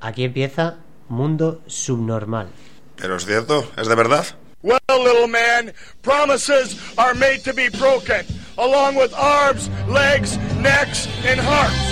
Aquí empieza Mundo Subnormal. ¿Pero es cierto? ¿Es de verdad? Well, little man, promises are made to be broken, along with arms, legs, necks, and hearts.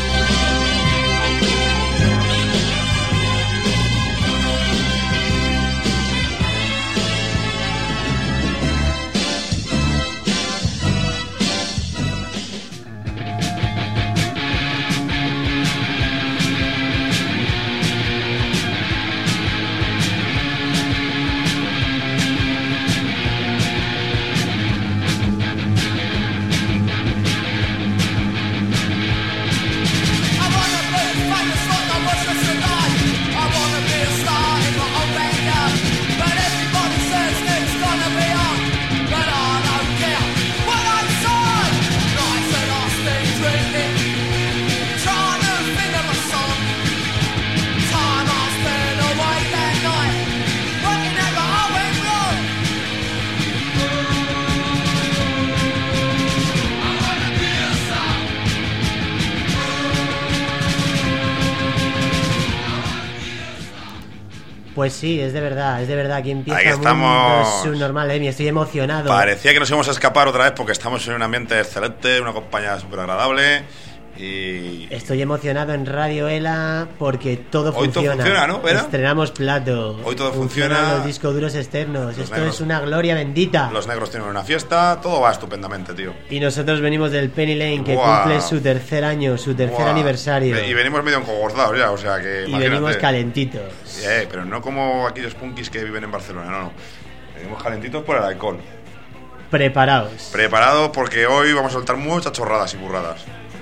Pues sí, es de verdad, aquí empieza Ahí estamos. Mundo Subnormal, estoy emocionado. Parecía que nos íbamos a escapar otra vez porque estamos en un ambiente excelente, una compañía súper agradable y... Estoy emocionado en Radio Ela porque todo Hoy funciona. todo funciona, ¿no, Pera? Estrenamos plato. Hoy todo Funcionan funciona. los discos duros externos. Esto negros. es una gloria bendita. Los negros tienen una fiesta, todo va estupendamente, tío. Y nosotros venimos del Penny Lane, que Buah. cumple su tercer año, su tercer Buah. aniversario. Y venimos medio encogorzados ya, o sea que Y imagínate. venimos calentitos. Pero no como aquellos punkis que viven en Barcelona, no. Venimos calentitos por el alcohol. Preparaos. Preparados porque hoy vamos a soltar muchas chorradas y burradas.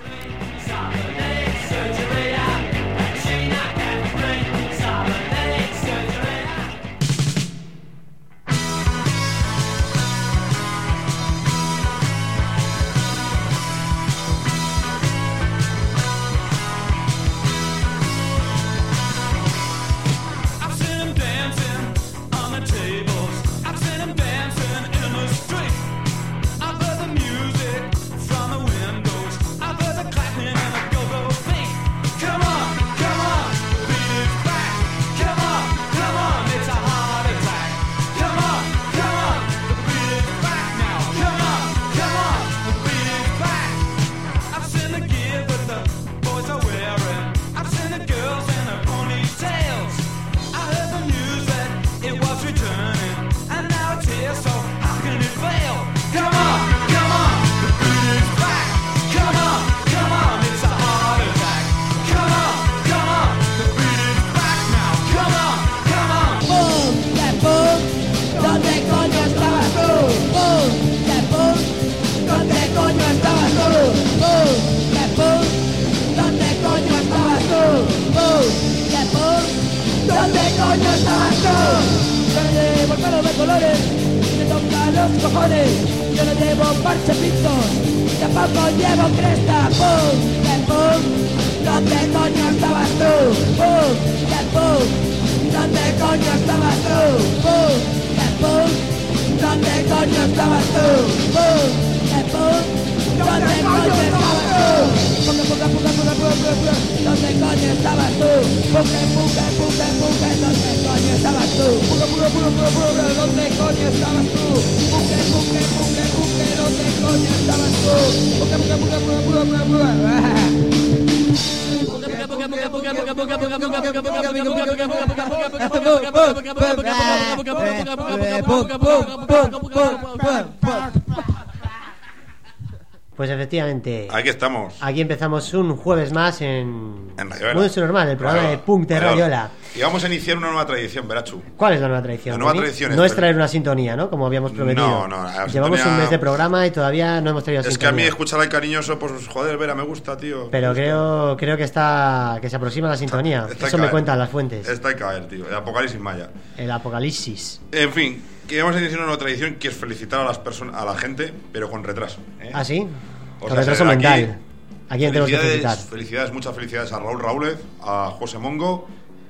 Pues efectivamente, Aquí estamos. aquí empezamos un jueves más en Radio Ela. Mundo Subnormal, el programa Claro, de punk de claro. Radio Ela. Y vamos a iniciar una nueva tradición, Verachu. ¿Cuál es la nueva tradición? La nueva Tony? tradición es- No es traer una sintonía, ¿no? Como habíamos prometido. No, la Llevamos sintonía- un mes de programa y todavía no hemos traído Es que sintonía. a mí escuchar al cariñoso, pues joder, Vera, me gusta, tío. Pero Me gusta. creo que se aproxima la sintonía. Está Eso a me caer. cuentan las fuentes. Está a caer, tío. El apocalipsis maya. El apocalipsis. En fin, que vamos a iniciar una nueva tradición que es felicitar a las personas, a la gente, pero con retraso. ¿Ah, sí? O Con sea, retraso aquí- mental. ¿A quién tenemos que felicitar? Felicidades, muchas felicidades a Raúl Raúlez, a José Mongo,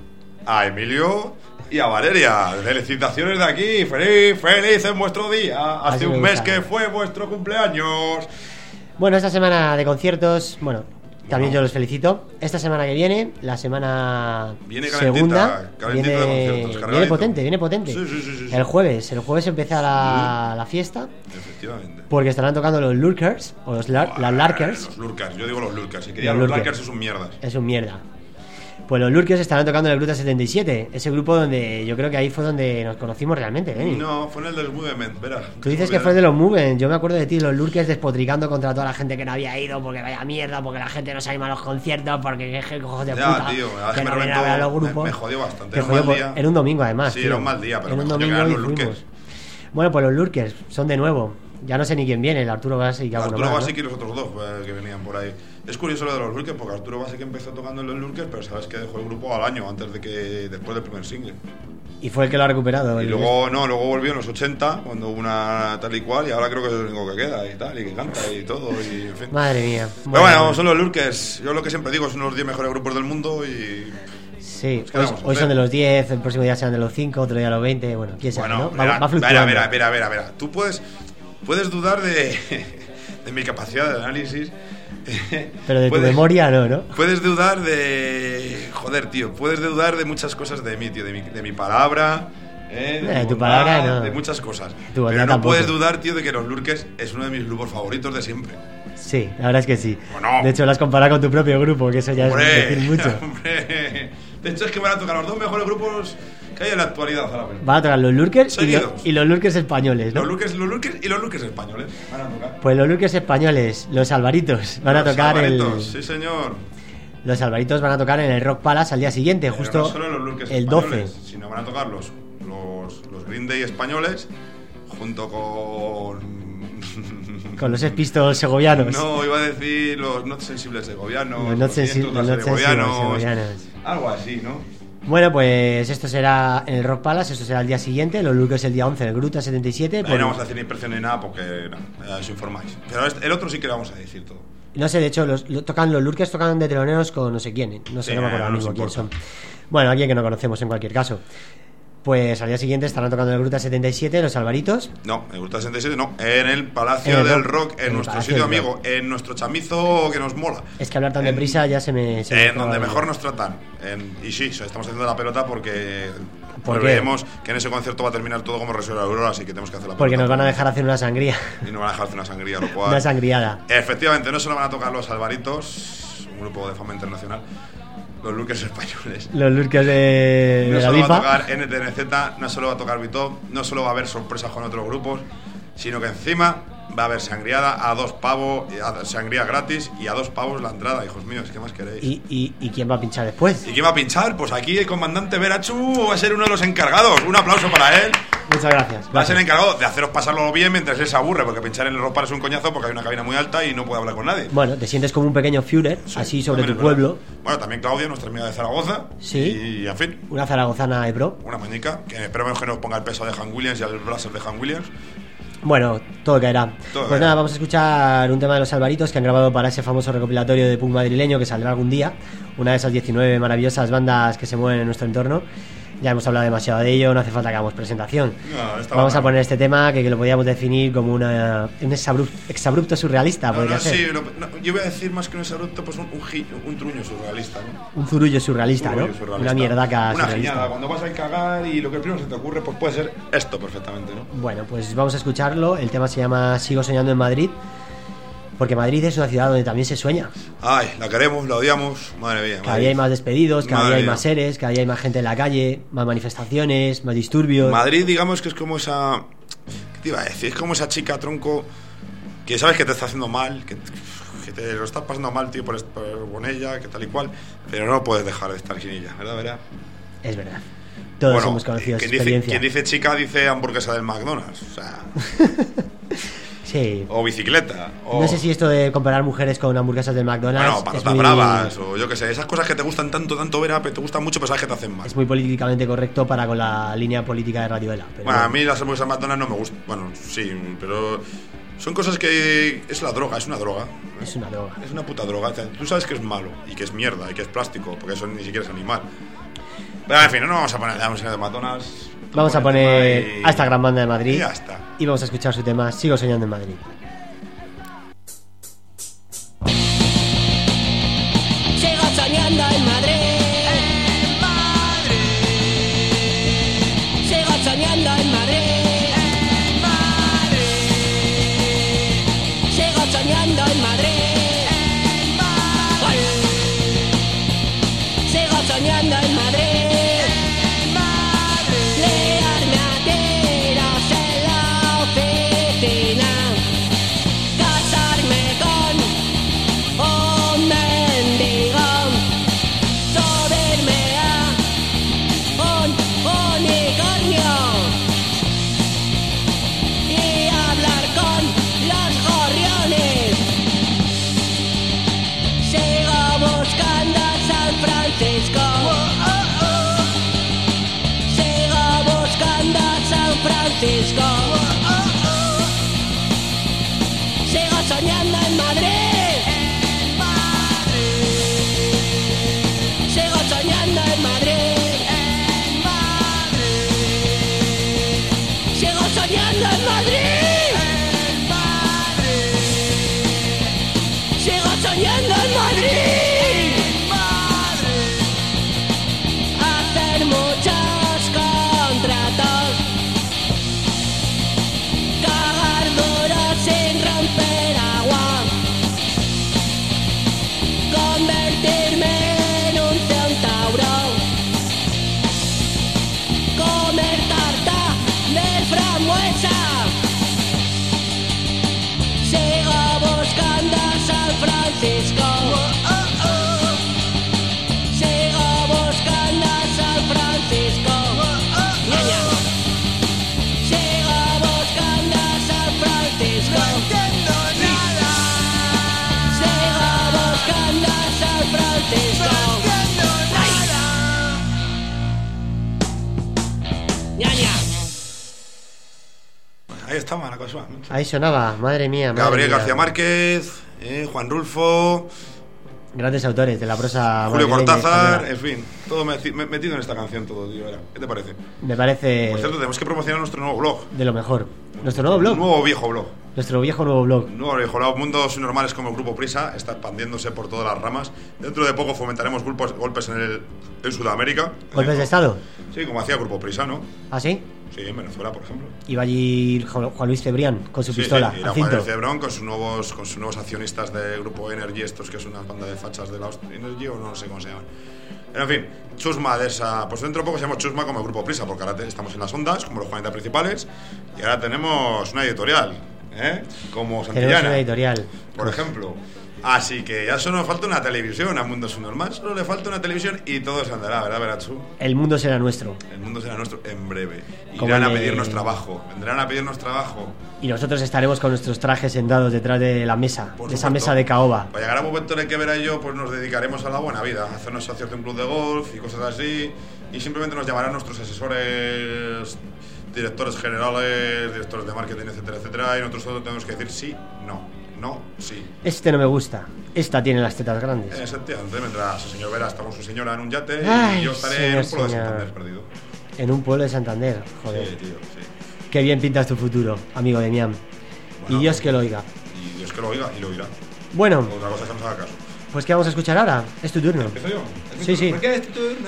a Emilio y a Valeria. Felicitaciones de aquí. Feliz en vuestro día. Hace Así un me mes gusta. que fue vuestro cumpleaños. Bueno, esta semana de conciertos, bueno, También Bueno. yo los felicito. Esta semana que viene, la semana Viene calentita, segunda, calentita de conciertos, cargadito. viene potente. Sí. El jueves empieza la fiesta, Efectivamente. porque estarán tocando los Lurkers, o las Larkers. Los Lurkers, yo digo los Lurkers. Si quería Los los Lurkers. Larkers es un mierdas. Es un mierda. Pues los Lurkers estarán tocando en el Gruta 77, ese grupo donde yo creo que ahí fue donde nos conocimos realmente, Benny. No, fue en el del Movement, verá. Tú dices que fue de los Movement, yo me acuerdo de ti, los Lurkers despotricando contra toda la gente que no había ido, porque vaya mierda, porque la gente no se anima a los conciertos, porque qué cojos de Ya, puta, tío, que me no vienen a ver a los grupos. me jodió bastante. Te Era un jodió mal día. era un domingo además. Sí, tío. era un mal día, pero era un me jodió domingo que eran y los fuimos. Lurkers. Bueno, pues los Lurkers son de nuevo. Ya no sé ni quién viene, el Arturo Basic y alguno Arturo más, Basic ¿no? y los otros dos que venían por ahí. Es curioso lo de los Lurkers, porque Arturo Basic empezó tocando en los Lurkers, pero sabes que dejó el grupo al año, después del primer single. Y fue el que lo ha recuperado. Y luego volvió en los 80, cuando hubo una tal y cual, y ahora creo que es lo único que queda y tal, y que canta y todo, y en fin. Madre mía. Pero bueno, son los Lurkers. Yo lo que siempre digo, son los 10 mejores grupos del mundo y... Sí, ¿qué vamos a hoy hacer? son de los 10, el próximo día serán de los 5, otro día de los 20, bueno, quién sabe, Bueno, ¿no? Va fluctuando. verá. Tú puedes dudar de mi capacidad de análisis. Pero de tu Puedes- memoria no. Puedes dudar de... Joder, tío. Puedes dudar de muchas cosas de mí, tío. De mi palabra. De mi tu bondad, palabra no. De muchas cosas. Tu bondad Pero no tampoco. puedes dudar, tío, de que los Lurkers es uno de mis grupos favoritos de siempre. Sí, la verdad es que sí. Bueno. De hecho, lo has comparado con tu propio grupo, que eso ya es decir mucho. Hombre. De hecho, es que van a tocar los dos mejores grupos que hay en la actualidad ahora mismo. Van a tocar los Lurkers Seguidos. y los Lurkers españoles, ¿no? Los Lurkers y los Lurkers españoles van a tocar. Pues los Lurkers españoles, los Alvaritos, van a Los tocar Alvaritos, sí, señor. Los Alvaritos van a tocar en el Rock Palace al día siguiente, Pero justo no solo los Lurkers el 12. españoles, sino van a tocar los Green Day españoles junto con... Con los Sex Pistols segovianos. No, iba a decir los Not Sensibles segovianos. Los Not Sensibles segovianos. Algo así, ¿no? Bueno, pues esto será en el Rock Palace, esto será el día siguiente, los Lurkers el día 11 en el Gruta 77. Ahí Pues, no vamos a decir ni precio ni nada porque no, ya os informáis. Pero el otro sí que le vamos a decir todo. no sé, de hecho, los Lurkers tocan de teloneros con no sé quién, no sé, Sí, no me acuerdo no ahora mismo nos quién importa. son. Bueno, alguien que no conocemos en cualquier caso. Pues al día siguiente estarán tocando en el Gruta 77, los Alvaritos. No, en el Gruta 67 no, en el Palacio En el del Rock, Rock, en en el nuestro Palacio sitio del amigo, en nuestro chamizo que nos mola. Es que hablar tan En- deprisa ya se me En fue donde la mejor vida. nos tratan. Y sí, estamos haciendo la pelota porque ¿Por qué? creemos que en ese concierto va a terminar todo como Reserva de Aurora, así que tenemos que hacer la Porque pelota. nos van a dejar hacer una sangría, Y nos van a dejar hacer una sangría, lo cual... una sangriada. Efectivamente, no solo van a tocar los Alvaritos, un grupo de fama internacional, los Lurkers españoles. Los Lurkers de No la solo va a Lifa. tocar NTNZ, no solo va a tocar Vitop, no solo va a haber sorpresas con otros grupos, sino que encima va a haber sangriada a 2 pavos, sangría gratis y a 2 pavos la entrada, hijos míos, ¿qué más queréis? ¿Y quién va a pinchar después? ¿Y quién va a pinchar? Pues aquí el comandante Verachu va a ser uno de los encargados. Un aplauso para él. Muchas gracias. Va a ser encargado de haceros pasarlo bien mientras él se aburre, porque pinchar en el rock es un coñazo porque hay una cabina muy alta y no puede hablar con nadie. Bueno, te sientes como un pequeño Führer, Sí, así sobre también tu es verdad. pueblo. Bueno, también Claudia, nuestra amiga de Zaragoza. Sí. Y, en fin, Una zaragozana de pro. una mañica, que esperemos que nos ponga el peso de Han Williams y el blaster de Han Williams. Bueno, todo caerá. Todo Pues caerá. nada, vamos a escuchar un tema de los Alvaritos que han grabado para ese famoso recopilatorio de punk madrileño que saldrá algún día. Una de esas 19 maravillosas bandas que se mueven en nuestro entorno. Ya hemos hablado demasiado de ello, no hace falta que hagamos presentación. No, está Vamos a mal. poner este tema que lo podríamos definir como un exabrupto surrealista, No, podría no, ser. sí, yo voy a decir más que un exabrupto, pues un truño surrealista, ¿no? Un zurullo surrealista, Un ¿no? rollo surrealista. Una mierdaca Una surrealista. giñada, cuando vas a cagar y lo que primero se te ocurre, pues puede ser esto perfectamente, ¿no? Bueno, pues vamos a escucharlo. El tema se llama Sigo soñando en Madrid. Porque Madrid es una ciudad donde también se sueña. Ay, la queremos, la odiamos, madre mía. Cada día hay más despedidos, cada Madre día hay mía. más seres, cada día hay más gente en la calle, más manifestaciones, más disturbios. Madrid, digamos que es como esa... ¿Qué te iba a decir? Es como esa chica, tronco, que sabes que te está haciendo mal, que te lo estás pasando mal, tío, con ella, que tal y cual, pero no puedes dejar de estar sin ella, ¿verdad? ¿verdad? Es verdad. Todos hemos conocido esa experiencia. Quien dice chica dice hamburguesa del McDonald's, o sea, Sí. o bicicleta, o... No sé si esto de comparar mujeres con hamburguesas del McDonald's Bueno, patatas muy, bravas, o yo qué sé, esas cosas que te gustan tanto ver, te gustan mucho, pero sabes que te hacen mal. es muy políticamente correcto para con la línea política de Radioela. Pero Bueno, a mí las hamburguesas McDonald's no me gustan. Bueno, sí, pero son cosas que es la droga, es una droga. es una droga. Es una puta droga. O sea, tú sabes que es malo y que es mierda y que es plástico, porque eso ni siquiera es animal. Pero en fin, no vamos a poner la música de McDonald's. Vamos a poner a esta gran banda de Madrid Y ya está. y vamos a escuchar su tema Sigo soñando en Madrid. Francisco. Sigo soñando en Madrid. Sigo soñando en Madrid. Sigo soñando en Madrid. Sigo soñando en Madrid. Hacer muchos contratos. Cagar duro sin romper agua. Convertirme en un centauro. Comer tarta de frambuesa. Sigo buscando a San Francisco. Sigo buscando a San Francisco. Ñaña. Sigo buscando a San Francisco. Sigo buscando a San Francisco. Ñaña. Ahí estaba la cosa. Ahí sonaba, madre mía. madre Gabriel mía. García Márquez, Juan Rulfo, Grandes autores de la prosa. Julio madrileña y Cortázar, española. en fin, todo metido en esta canción todo, tío. ¿Qué te parece? Me parece Por cierto, tenemos que promocionar nuestro nuevo blog. de lo mejor. Nuestro nuevo blog. Un nuevo viejo blog. Nuestro viejo nuevo blog. Un nuevo viejo blog. Mundos Subnormales como el Grupo Prisa está expandiéndose por todas las ramas. Dentro de poco fomentaremos golpes en Sudamérica. ¿Golpes de estado? Sí, como hacía Grupo Prisa, ¿no? ¿Ah, sí? Sí, en Venezuela, por ejemplo. Iba allí Juan Luis Cebrián con su Sí, pistola. sí, y al la Juan cinto. del Cebrón con sus nuevos accionistas del Grupo Energy, estos que es una banda de fachas de la Energy o no sé cómo se llaman. Pero en fin, Chusma de esa. Pues dentro de poco se llama Chusma como el Grupo Prisa, porque ahora estamos en las ondas, como los 40 principales, y ahora tenemos una editorial, como Tenemos Santillana, una editorial. por ejemplo. Así que ya solo nos falta una televisión a Mundo Subnormal, solo le falta una televisión y todo se andará, ¿verdad, Berachu? El mundo será nuestro. El mundo será nuestro en breve. Como Irán a el de- pedirnos trabajo, vendrán a pedirnos trabajo. Y nosotros estaremos con nuestros trajes sentados detrás de la mesa. Por de esa supuesto. mesa de caoba. Pues llegará un momento en el que Vera y yo pues nos dedicaremos a la buena vida, a hacernos socios de un club de golf y cosas así, y simplemente nos llamarán nuestros asesores, directores generales, directores de marketing, etcétera, etcétera, y nosotros solo tenemos que decir sí, no, sí. Este no me gusta. Esta tiene las tetas grandes. Efectivamente, mientras el señor Vera está con su señora en un yate Ay, y yo estaré en un pueblo de señor. Santander perdido. En un pueblo de Santander. Joder. Sí, tío, sí. Qué bien pintas tu futuro, amigo de Miam. Bueno, y Dios que lo oiga. Y Dios que lo oiga y lo oirá. Bueno, Otra cosa es que nos haga caso. pues ¿qué vamos a escuchar ahora? Es tu turno. ¿Empiezo yo? Sí, sí. ¿Por qué es tu turno?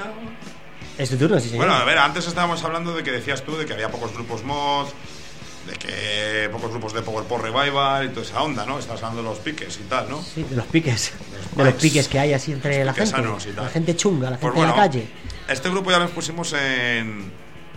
Es tu turno, sí, señor. Bueno, a ver, antes estábamos hablando de que decías tú de que había pocos grupos mod, de que pocos grupos de Power Pop Revival y toda esa onda, ¿no? Estabas hablando de los piques y tal, ¿no? Sí, de los piques. Los De los pikes. piques que hay así entre la piques gente. sanos y tal. La gente chunga, la Pues gente de bueno, la calle. este grupo ya los pusimos en...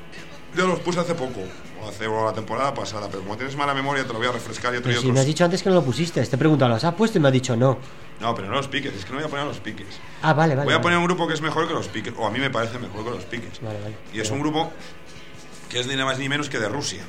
Yo los puse hace poco, o la temporada pasada, pero como tienes mala memoria te lo voy a refrescar y otro y Pero si otros... me has dicho antes que no lo pusiste, te he preguntado, ¿los has puesto? Y me has dicho no. No, pero no los piques, es que no voy a poner a los piques. Ah, vale, vale. Voy a vale. poner un grupo que es mejor que los piques, o a mí me parece mejor que los piques. Vale, vale. Y es un grupo que es ni más ni menos que de Rusia.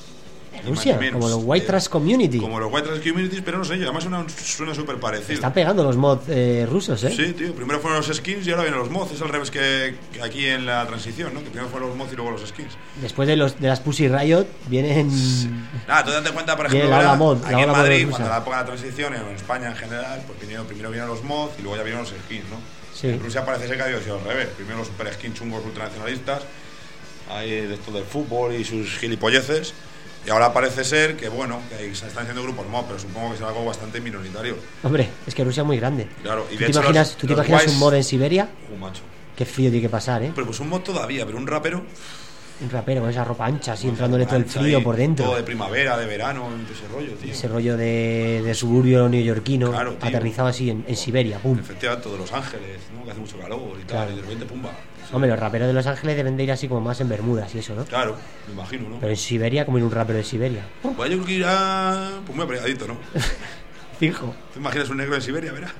¿De Ni más Rusia? ni menos. Como los White Trash Community. Como los White Trash Communities, pero no sé, además suena súper parecido. Están pegando los mods rusos, ¿eh? Sí, tío, primero fueron los skins y ahora vienen los mods. Es al revés que aquí en la transición, ¿no? Que primero fueron los mods y luego los skins. Después de las Pussy Riot vienen... Nada, tú date cuenta, por Bien, ejemplo, la ola ¿verdad? mod, la aquí en ola mod Madrid, rusa. cuando la época de la transición, en España en general, pues primero vinieron los mods y luego ya vinieron los skins, ¿no? Sí. En Rusia parece ser que ha sido al revés. Primero los super skins chungos ultranacionalistas, ahí de esto del fútbol y sus gilipolleces. Y ahora parece ser que, bueno, que ahí se están haciendo grupos mod, pero supongo que será algo bastante minoritario. Hombre, es que Rusia es muy grande. Claro, y ¿Tú de te hecho imaginas, ¿tú te imaginas guays- un mod en Siberia? Macho. Qué frío tiene que pasar, ¿eh? Pero pues un mod todavía, pero un rapero. Un rapero con esa ropa ancha, así Con entrándole todo el mancha frío ahí, por dentro. Todo de primavera, de verano, y todo ese rollo, tío. Ese rollo de suburbio neoyorquino, Claro, tío. aterrizado así en Siberia, pum. Efectivamente, todo de Los Ángeles, ¿no? Que hace mucho calor y tal, Claro. y de repente, pumba. Sí. Hombre, los raperos de Los Ángeles deben de ir así como más en bermudas y eso, ¿no? Claro, me imagino, ¿no? Pero en Siberia, como ir un rapero de Siberia. Pues yo creo que irá. Pues muy apregadito, ¿no? Fijo. ¿Te imaginas un negro en Siberia, verá?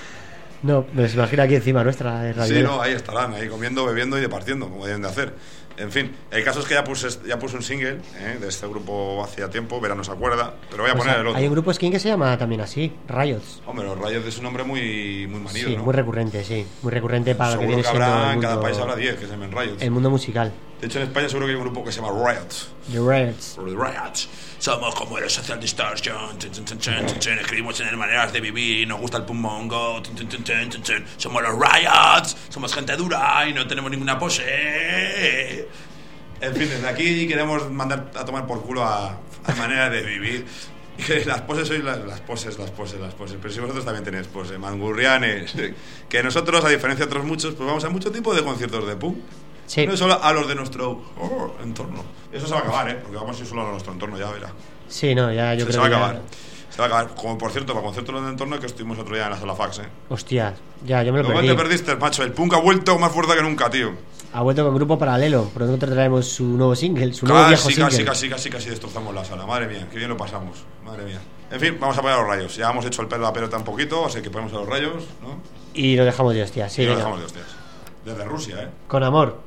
No, me los imagino aquí encima nuestra de radio. Sí, no, ahí estarán, ahí comiendo, bebiendo y departiendo, como deben de hacer. En fin, el caso es que ya puse un single de este grupo hacía tiempo, Vera no se acuerda, pero voy a poner el otro. Hay un grupo skin que se llama también así, Riots. Hombre, los Riots es un nombre muy manido, sí, ¿no? muy recurrente, sí. Muy recurrente para seguro lo que viene siendo habrá, el en mundo, cada país habrá 10 que se llaman Riots. el mundo musical. De hecho, en España seguro que hay un grupo que se llama Riots. The Riots. Riots. Somos como los Social Distortion. Escribimos en maneras de vivir. Nos gusta el punk mongo. Somos los Riots. Somos gente dura y no tenemos ninguna pose. En fin, desde aquí queremos mandar a tomar por culo a manera de vivir. Y que las poses sois las poses. Pero si vosotros también tenéis poses, mangurrianes. Que nosotros, a diferencia de otros muchos, pues vamos a mucho tipo de conciertos de punk. Sí. No solo a los de nuestro entorno. Eso se va a acabar, porque vamos a ir solo a nuestro entorno, ya verá. Sí, no, ya yo Se creo va a que acabar. Se va a acabar. Como por cierto, para conciertos de entorno que estuvimos otro día en la sala fax, Hostia, ya, yo me lo ¿Cómo perdí. te perdiste, macho? El punk ha vuelto más fuerte que nunca, tío. Ha vuelto con grupo paralelo. Pronto traemos su nuevo single, su nuevo viejo single. Casi destrozamos la sala. Madre mía, qué bien lo pasamos. Madre mía. En fin, vamos a poner a los Rayos. Ya hemos hecho el pelo a la pelota un poquito, así que ponemos a los Rayos, ¿no? Y nos dejamos de hostias, sí. Y nos venga. dejamos de hostias. Desde Rusia, Con amor.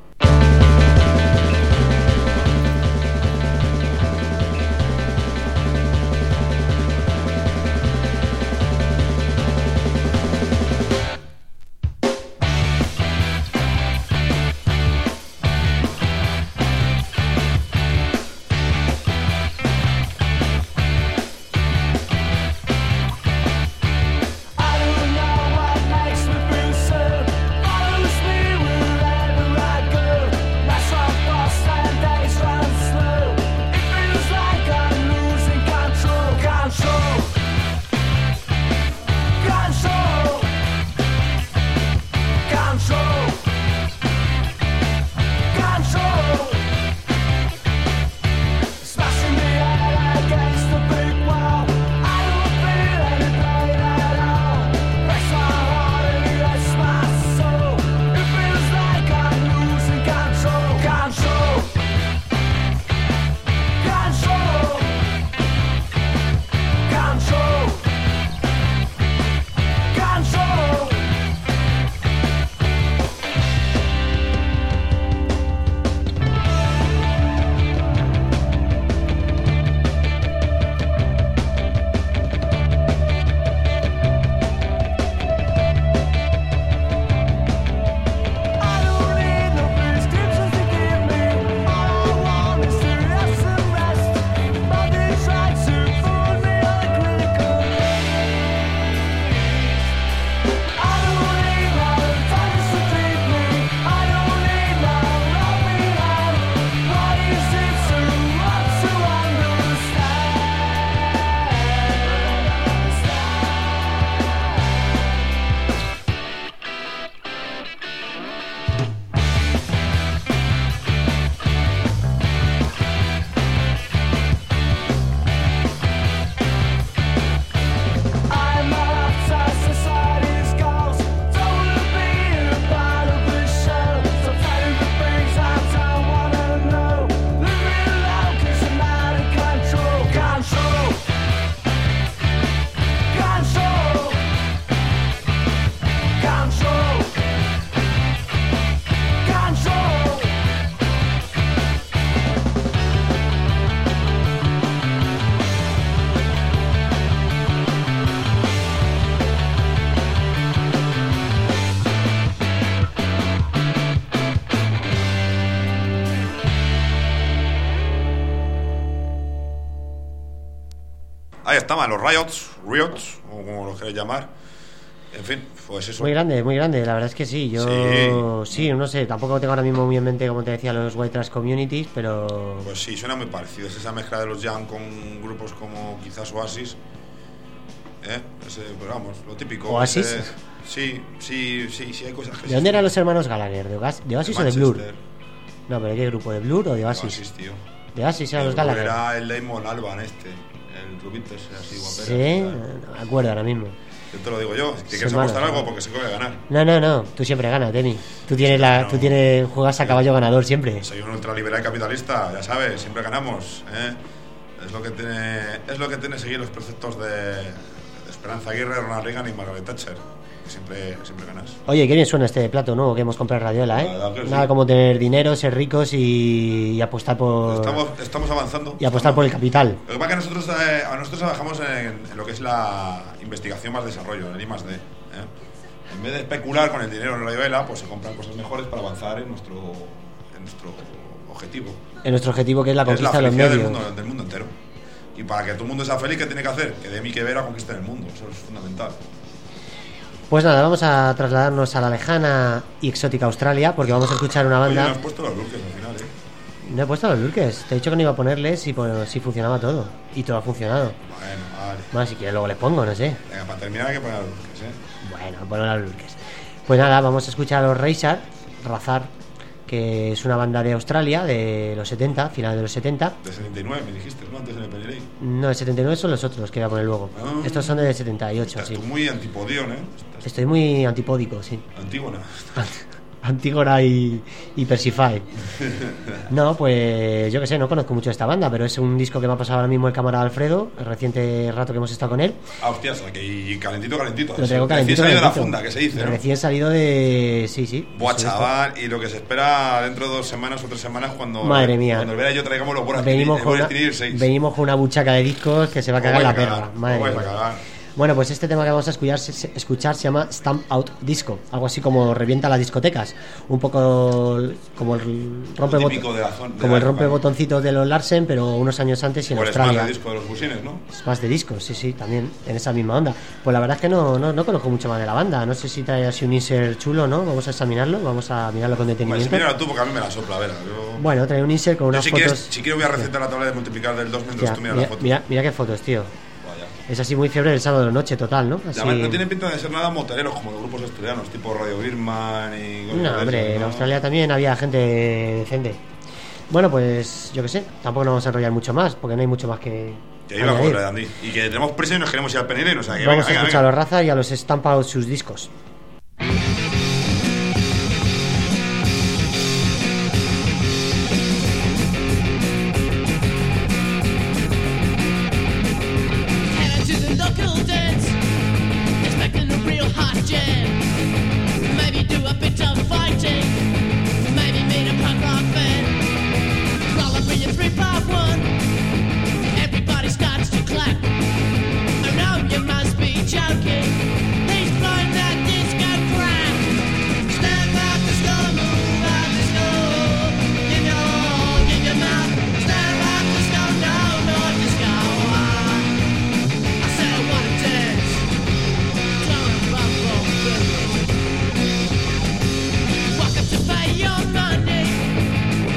I don't know what makes me feel so. Follows me wherever I go. My soft past and days run slow. It feels like I'm losing control. Control. Control. Control. Control. Smashing the head against the big wall. I don't feel any pain at all. Breaks my heart and hurts my soul. It feels like I'm losing control. Control. Control. Control. Control. I don't need no prescriptions to give me. All I want is to have some rest. But they try to fool me uncritically. I don't need no touches to treat me. I don't need no loving hand. What is it so hard to understand? I'm outside society's goals. Don't wanna be a part of the show. So tell me the things I don't wanna know. Leave me alone 'cause I'm out of control. Control. Control. Control. Control. Ahí estaban los Riots, o como los queréis llamar. En fin, pues eso. Muy grande, la verdad es que sí. Yo sí, no sé, tampoco tengo ahora mismo muy en mente, como te decía, los White Trash Communities, pero Pues sí, suena muy parecido. Es esa mezcla de los Jam con grupos como quizás Oasis. Pero vamos, lo típico. ¿Oasis? Sí, hay cosas que ¿de dónde eran los hermanos Gallagher? ¿De Oasis o de Blur? Manchester. No, pero ¿de qué grupo? ¿De Blur o de Oasis? Oasis, tío. De Oasis eran los El Blur Gallagher. Era el Damon Albarn el rubito ese así guapero. Sí, ¿sabes? no me acuerdo ahora mismo. Yo te lo digo yo, si Sí, quieres malo, apostar ¿no? algo porque sé que voy a ganar. No, tú siempre ganas, Teni. Tú tienes no. juegas a caballo ganador siempre. Soy un ultraliberal capitalista, ya sabes, siempre ganamos. Es lo que tiene seguir los preceptos de Esperanza Aguirre, Ronald Reagan y Margaret Thatcher. que siempre ganas. Oye, qué bien suena este plato nuevo que hemos comprado en Radiola, La verdad que Nada sí. como tener dinero, ser ricos y apostar por... Estamos avanzando. Y apostar por el capital. Lo que pasa es que nosotros trabajamos en lo que es la investigación más desarrollo, en I+D. En vez de especular con el dinero en Radiola, pues se compran cosas mejores para avanzar en nuestro objetivo. En nuestro objetivo, que es la Que es la conquista de los felicidad medios. del mundo entero. Y para que todo el mundo sea feliz, ¿qué tiene que hacer? Que Demi que Vera conquisten el mundo. Eso es fundamental. Pues nada, vamos a trasladarnos a la lejana y exótica Australia, porque vamos a escuchar una Oye, no banda... has puesto los looks al final, No he puesto los lurkes, te he dicho que no iba a ponerles si funcionaba todo. Y todo ha funcionado. Bueno, vale. Bueno, si quieres luego les pongo, no sé. Venga, para terminar hay que poner los looks, Bueno, pongo los lurkes. Pues nada, vamos a escuchar a los Razar, que es una banda de Australia de los 70, final de los 70. De 79 me dijiste, ¿no? Antes en el Penirei. No, de 79 son los otros que voy a poner luego. Ah. Estos son de 78, Estás sí. tú muy antipodión, ¿eh? Estás Estoy muy antipódico, sí. Antígona. Antígona y Persify. No, pues yo que sé, no conozco mucho esta banda, pero es un disco que me ha pasado ahora mismo el camarada Alfredo, el reciente rato que hemos estado con él. Ah, hostias, y calentito. Lo traigo Recién calentito. salido de la calentito. funda, que se dice, ¿no? Recién salido de... Sí. Buah, Eso es. chaval, y lo que se espera dentro de 2 semanas o 3 semanas cuando... Madre mía. Cuando el Vera y yo traigamos los Venimos con, una, 6. venimos con una buchaca de discos que se va a cagar la perra. Madre mía. Bueno, pues este tema que vamos a escuchar se llama Stamp Out Disco, algo así como revienta las discotecas, un poco como el típico de la zona, como el rompebotoncitos de los Larsen, pero unos años antes y en Por el Australia. más de disco de los busines, ¿no? Es más de discos, sí, también en esa misma onda. Pues la verdad es que no conozco mucho más de la banda, no sé si trae así un insert chulo, ¿no? Vamos a examinarlo, vamos a mirarlo con detenimiento. Mira tú, porque a mí me la sopla, Vera. Bueno, trae un insert con yo unas si fotos. quieres voy a recetar la tabla de multiplicar del 2 mientras Hostia, tú miras la foto. mira qué fotos, tío. Vaya. Es así muy fiebre del sábado de la noche, total, ¿no? Así... Ya, no tiene pinta de ser nada moteleros como los grupos australianos, tipo Radio Birman y... cosas No, de hombre, esas, en ¿no? Australia también había gente decente. Bueno, pues yo qué sé, tampoco nos vamos a enrollar mucho más, porque no hay mucho más que Que iba a añadir. correr, Andy. Y que tenemos prisa y nos queremos ir al Penirei, o sea, que Vamos venga, a escuchar a los Razar y a los Stamp Out sus discos. Headed to the local dance, expecting a real hot jam. Maybe do a bit of fighting, maybe meet a punk rock band. Roll up in your 3-5-1, everybody starts to clap. Oh no, you must be joking. He's blowing that disco crap. Step out the store, move out the store. Give your all, give your mouth. Step out the store, no disco. I said I wanna dance, blowing bumble billy. Walk up to pay your money,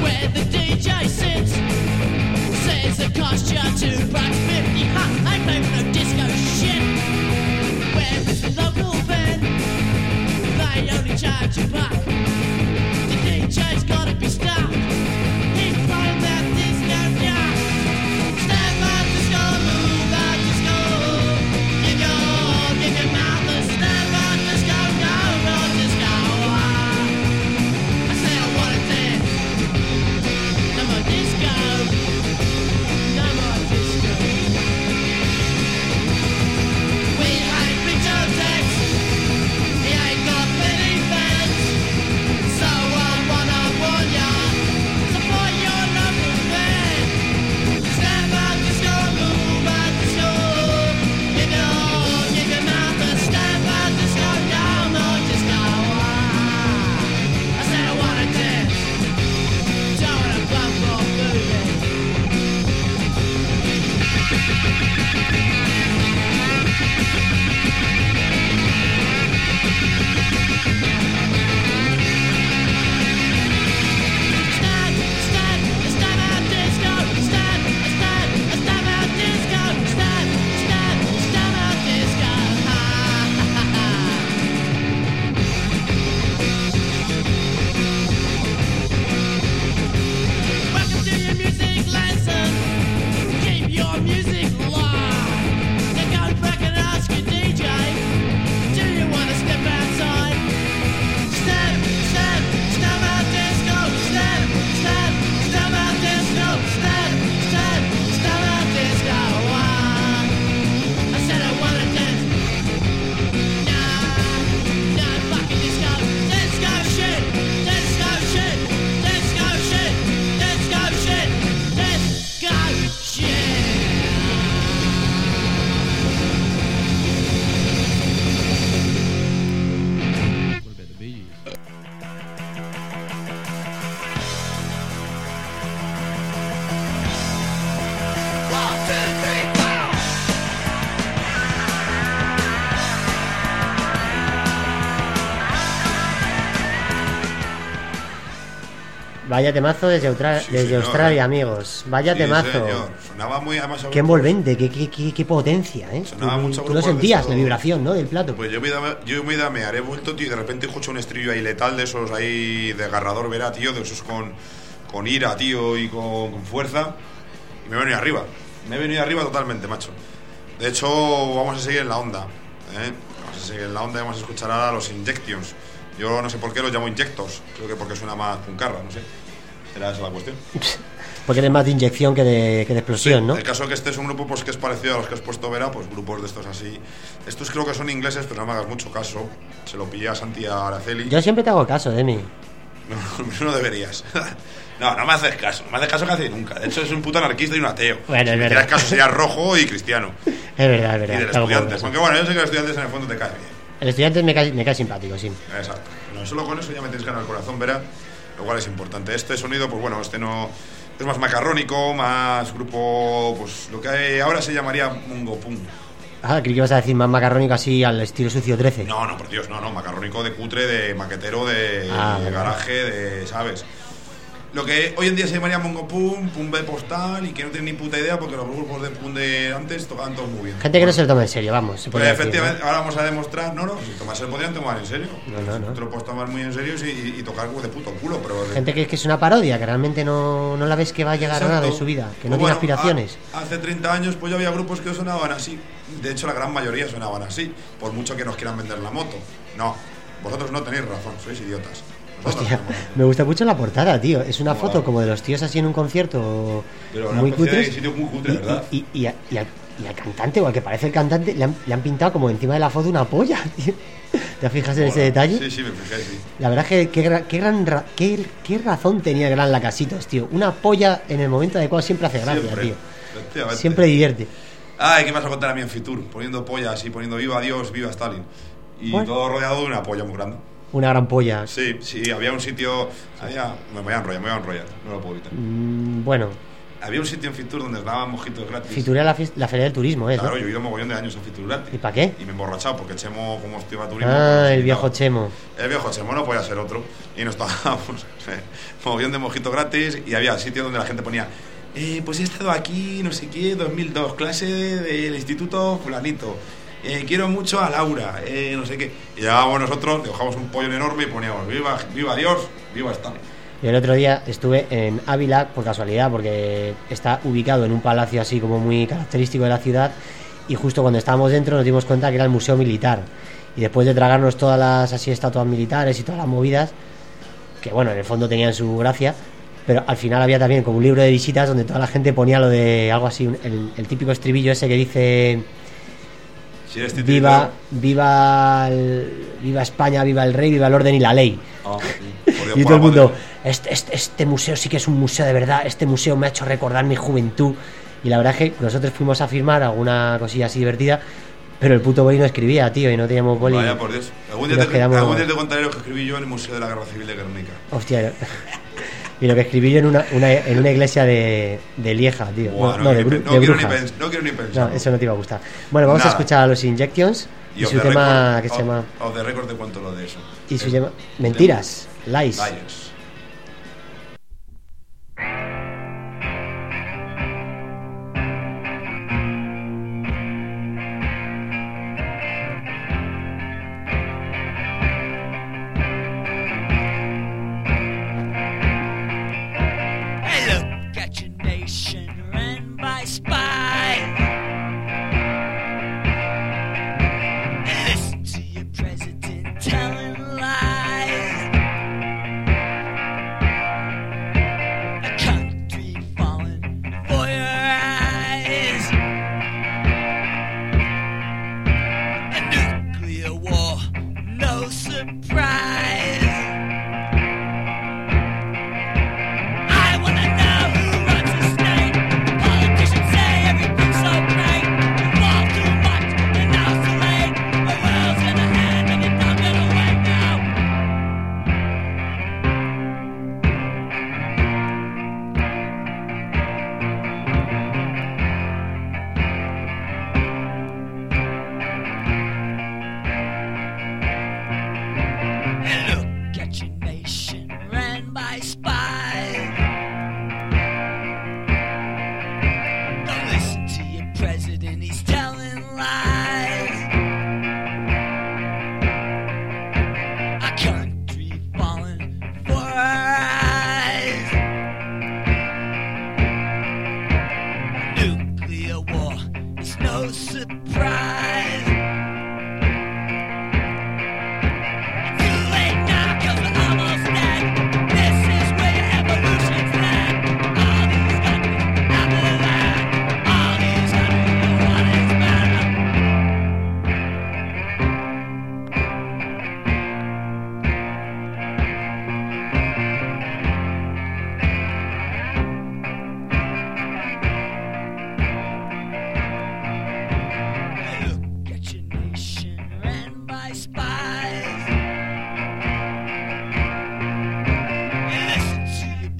Vaya temazo desde, Sí, desde señor. Australia, amigos. Vaya Sí, temazo. señor. Sonaba muy además. Qué envolvente, qué potencia, ¿eh? Sonaba mucho Tú lo grupo de sentías, eso. la vibración, ¿no? Del plato. Pues yo me iba a mear, he vuelto, tío, y de repente escucho un estribillo ahí letal de esos ahí de agarrador verá, tío, de esos con ira, tío, y con fuerza. Y me he venido arriba. Me he venido arriba totalmente, macho. De hecho, vamos a seguir en la onda, ¿eh? Vamos a seguir en la onda y vamos a escuchar ahora a los Injections. Yo no sé por qué los llamo Injectors. Creo que porque suena más puncarra, no sé. ¿Será esa la cuestión? Porque eres más de inyección que de explosión, ¿no? El caso es que este es un grupo pues que es parecido a los que has puesto Vera, pues grupos de estos así. Estos creo que son ingleses, pero no me hagas mucho caso. Se lo pillé a Santi Araceli. Yo siempre te hago caso, Demi. No deberías. No me haces caso. No me haces caso casi nunca. De hecho, es un puto anarquista y un ateo. Bueno, si es me verdad. hicieras caso sería rojo y cristiano. Es verdad, es Y verdad. del te hago estudiantes. caso. Aunque bueno, yo sé que los estudiantes en el fondo te caen bien. El estudiante me cae simpático, sí. Exacto. Bueno, solo con eso ya me tienes ganas el corazón, Vera. Lo cual es importante. Este sonido, pues bueno, este no... Es más macarrónico, más grupo... Pues lo que ahora se llamaría Mungo Punk. Ah, creí que ibas a decir más macarrónico así al estilo Sucio 13. No, por Dios, no, macarrónico de cutre, de maquetero, de Vale. garaje, de, ¿sabes? Lo que hoy en día se llamaría Mongo Pum, Pum B Postal, y que no tienen ni puta idea porque los grupos de Pum de antes tocaban todos muy bien. Gente que no se lo toma en serio, vamos. se Pues podría decir, efectivamente, ahora vamos a demostrar, si se lo podrían tomar en serio. No. Te lo puedes tomar muy en serio y tocar como de puto culo, pero... ¿no? Gente que es una parodia, que realmente no la ves que va a llegar a nada en Exacto. su vida, que Pues no tiene bueno, aspiraciones. Hace 30 años pues ya había grupos que sonaban así. De hecho, la gran mayoría sonaban así, por mucho que nos quieran vender la moto. No, vosotros no tenéis razón, sois idiotas. Nosotros Hostia, tenemos razón. me gusta mucho la portada, tío. Es una Mola. foto como de los tíos así en un concierto Pero una muy especie de cutres. sitio muy cutre, ¿verdad? Y al cantante, o al que parece el cantante, le han pintado como encima de la foto una polla, tío. ¿Te fijas en ese Mola. detalle? Sí, me fijé, sí. La verdad es que qué razón tenía el gran Lacasitos, tío. Una polla en el momento adecuado siempre hace gracia, Siempre, tío. efectivamente. Siempre divierte. Ay, ¿qué me vas a contar a mí en Fitur? Poniendo pollas y poniendo viva Dios, viva Stalin. Y Bueno. todo rodeado de una polla muy grande. Una gran polla. Sí, había un sitio... Me voy a enrollar, no lo puedo evitar. Bueno, Había un sitio en Fitur donde daban mojitos gratis. Fitur era la feria del turismo, ¿eh? Claro, yo he ido mogollón de años a Fitur gratis. ¿Y para qué? Y me he emborrachado porque Chemo, como estudiaba turismo... Ah, pues, el viejo invitaba. Chemo. El viejo Chemo no podía ser otro. Y nos estábamos mogollón de mojitos gratis y había sitios donde la gente ponía... pues he estado aquí, no sé qué, 2002, clase del instituto fulanito. Quiero mucho a Laura, no sé qué. Y llegábamos nosotros, dibujamos un pollo enorme y poníamos viva Dios, viva Stalin. Yo el otro día estuve en Ávila, por casualidad, porque está ubicado en un palacio así como muy característico de la ciudad, y justo cuando estábamos dentro nos dimos cuenta que era el Museo Militar. Y después de tragarnos todas las así estatuas militares y todas las movidas, que bueno, en el fondo tenían su gracia, pero al final había también como un libro de visitas donde toda la gente ponía lo de algo así, el típico estribillo ese que dice... Si eres Viva España, viva el rey, viva el orden y la ley. Y todo el mundo, este museo sí que es un museo de verdad, este museo me ha hecho recordar mi juventud. Y la verdad es que nosotros fuimos a firmar alguna cosilla así divertida, pero el puto boli no escribía, tío, y no teníamos boli. Vaya por Dios. Algún Y día nos quedamos- te contaré lo que escribí yo en el Museo de la Guerra Civil de Guernica. Hostia, y lo que escribí yo en una iglesia de Lieja, tío. Buah, No, de quiero ni Brujas. no quiero ni pensar. No, eso no te iba a gustar. Bueno, vamos a Nada. escuchar a los Injections y off su the tema record- que se llama... off the record te cuento lo de eso. Y su tema... Mentiras, lies. Liars. Look at your nation ran by spies. Listen to your president telling lies.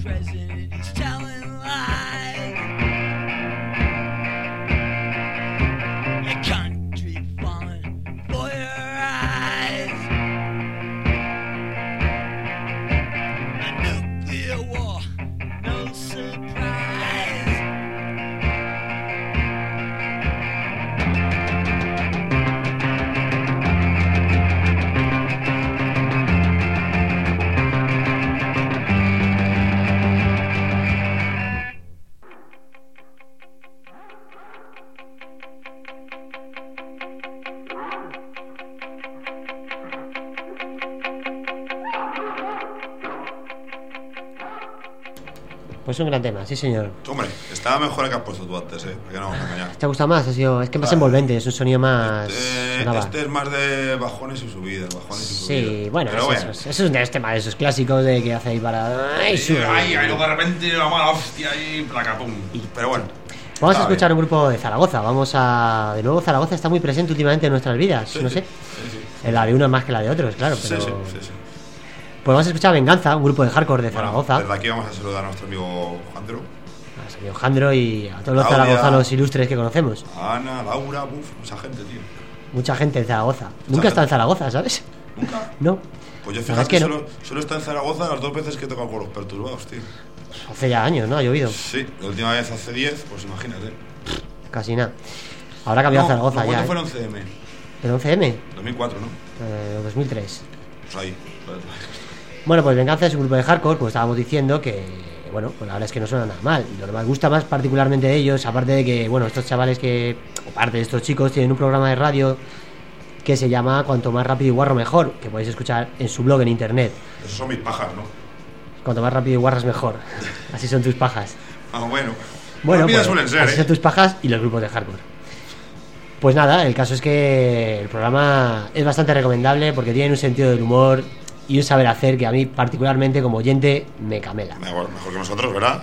president is telling lies. Your country falling for your eyes. A nuclear war, no surprise. Pues un gran tema, sí señor. Hombre, estaba mejor el que has puesto tú antes, ¿Para que no vamos a engañar? ¿Te ha gustado más? Ha sido, es que más envolvente, es un sonido más... sonaba. Este es más de bajones y subidas, Sí, bueno, Pero eso es un tema de esos clásicos de que hace ahí para... ¡Ay, Sí, sube! ahí, de repente la mala hostia y placapum. Pero bueno. Vamos a está escuchar bien. un grupo de Zaragoza. De nuevo, Zaragoza está muy presente últimamente en nuestras vidas, Sí, no sí, sé. sí. En la de unos más que la de otros, claro, Sí, pero... sí. Pues vamos a escuchar Venganza, un grupo de hardcore de Bueno, Zaragoza. desde aquí vamos a saludar a nuestro amigo Jandro, A señor Jandro y a todos los Claudia. zaragozanos ilustres que conocemos. a Ana, Laura, esa gente, tío. Mucha gente en Zaragoza. Nunca está en Zaragoza, ¿sabes? ¿Nunca? No. Pues yo La verdad fíjate es que que no. solo está en Zaragoza las 2 veces que he tocado con los perturbados, tío. Hace ya años, ¿no? Ha llovido. Sí, la última vez hace 10, pues imagínate. Casi nada. Habrá cambiado Zaragoza ya. ¿Cuánto ¿eh? fueron CM? ¿El 11M? 2004, ¿no? 2003. Pues ahí. Bueno, pues Venganza es un grupo de hardcore, como estábamos diciendo, que, bueno, pues la verdad es que no suena nada mal. Y lo que me gusta más particularmente de ellos, aparte de que, bueno, estos chavales o parte de estos chicos, tienen un programa de radio que se llama Cuanto más rápido y guarro mejor, que podéis escuchar en su blog en internet. Esos son mis pajas, ¿no? Cuanto más rápido y guarras mejor. Así son tus pajas. Ah, bueno. Bueno, Las mías pues, suelen ser, así son tus pajas y los grupos de hardcore. Pues nada, el caso es que el programa es bastante recomendable porque tiene un sentido del humor y un saber hacer que a mí particularmente como oyente me camela. Mejor que nosotros, ¿verdad?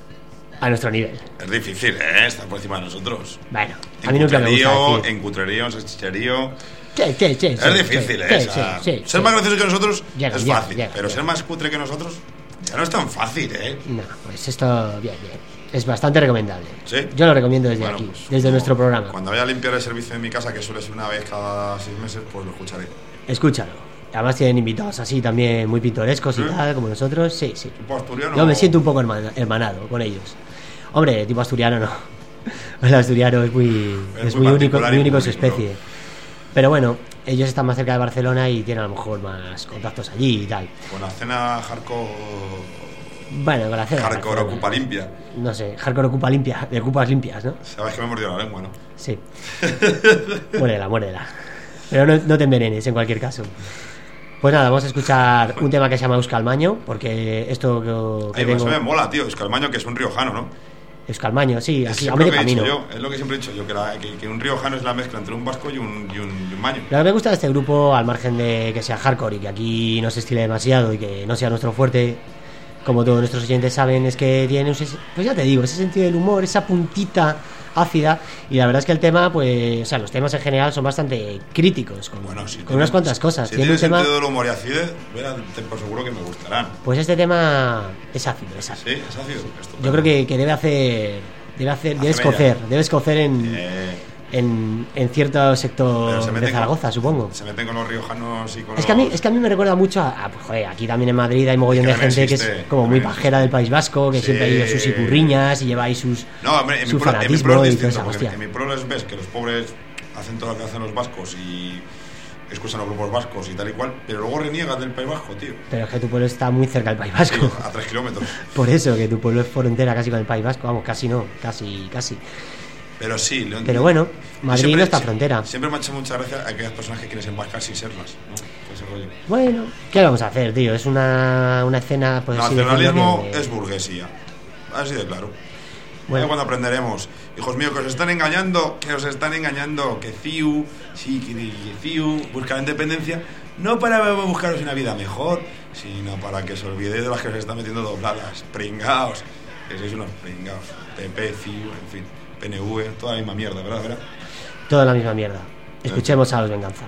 A nuestro nivel. Es difícil, Estar por encima de nosotros. Bueno, a mí nunca me gusta decir. En cutrerío, en salchicherío. Sí, Es difícil, Ser más gracioso que nosotros es fácil, pero ser más cutre que nosotros ya no es tan fácil, No, pues esto, bien. Es bastante recomendable. ¿Sí? Yo lo recomiendo desde Bueno, aquí, pues, desde nuestro programa. Cuando vaya a limpiar el servicio de mi casa, que suele ser una vez cada 6 meses, pues lo escucharé. Escúchalo. Además tienen invitados así también muy pintorescos y ¿Sí? tal, como nosotros. Sí. Tipo asturiano. Yo me siento un poco hermanado con ellos. Hombre, tipo asturiano no. El asturiano es muy único particular y en su único, ¿no? especie. Pero bueno, ellos están más cerca de Barcelona y tienen a lo mejor más contactos allí y tal. Con la cena hardcore. Bueno, con la cena. Hardcore ocupa limpia. No sé, hardcore ocupa limpia, de ocupas limpias, ¿no? Sabes que me he mordido la lengua, ¿no? Sí. Muérdela. Pero no te envenenes en cualquier caso. Pues nada, vamos a escuchar un tema que se llama Euskalmaño, porque esto que Ay, pues tengo... eso me mola, tío. Escalmaño, que es un riojano, ¿no? Euskalmaño, sí, Es así, a lo medio que he dicho camino. yo, es lo que siempre he dicho yo, que un riojano es la mezcla entre un vasco y un maño. Lo que me gusta de este grupo, al margen de que sea hardcore y que aquí no se estile demasiado y que no sea nuestro fuerte, como todos nuestros oyentes saben, es que tiene, pues ya te digo, ese sentido del humor, esa puntita ácida, y la verdad es que el tema, pues, o sea, los temas en general son bastante críticos, con unas cuantas cosas. Si Tiene un tema, sentido del humor y acidez, te por seguro que me gustarán. pues este tema es ácido, es ácido. Sí, es ácido. Yo creo que debe escocer en cierto sector de Zaragoza, supongo. Se meten con los riojanos y con Es que a mí me recuerda mucho pues, joder, aquí también en Madrid hay mogollón de gente que es como muy pajera del País Vasco, que siempre ha ido sus icurriñas y lleva ahí sus No, hombre, en su mi pueblo es fanatismo y toda distinto, esa porque hostia. en mi pueblo ves que los pobres hacen todo lo que hacen los vascos y escuchan los grupos vascos y tal y cual, pero luego reniegan del País Vasco, tío. Pero es que tu pueblo está muy cerca del País Vasco. Sí, a 3 kilómetros. Por eso, que tu pueblo es frontera casi con el País Vasco. Vamos, casi no, casi. Pero sí, León. Pero bueno, Madrid no está frontera. Siempre me ha hecho mucha gracia a aquellas personas que quieren embarcar sin serlas, ¿no? Ese rollo. Bueno, ¿qué vamos a hacer, tío? Es una escena, pues así Nacionalismo decirlo, que- es burguesía. Así de claro. Bueno. Cuando aprenderemos, hijos míos, que os están engañando, que CIU, sí, que CIU busca la independencia, no para buscaros una vida mejor, sino para que os olvidéis de las que os están metiendo dobladas. Pringaos, que sois unos pringaos. PP, CIU, en fin, PNV, toda la misma mierda, ¿verdad? Toda la misma mierda. Escuchemos a los Venganza.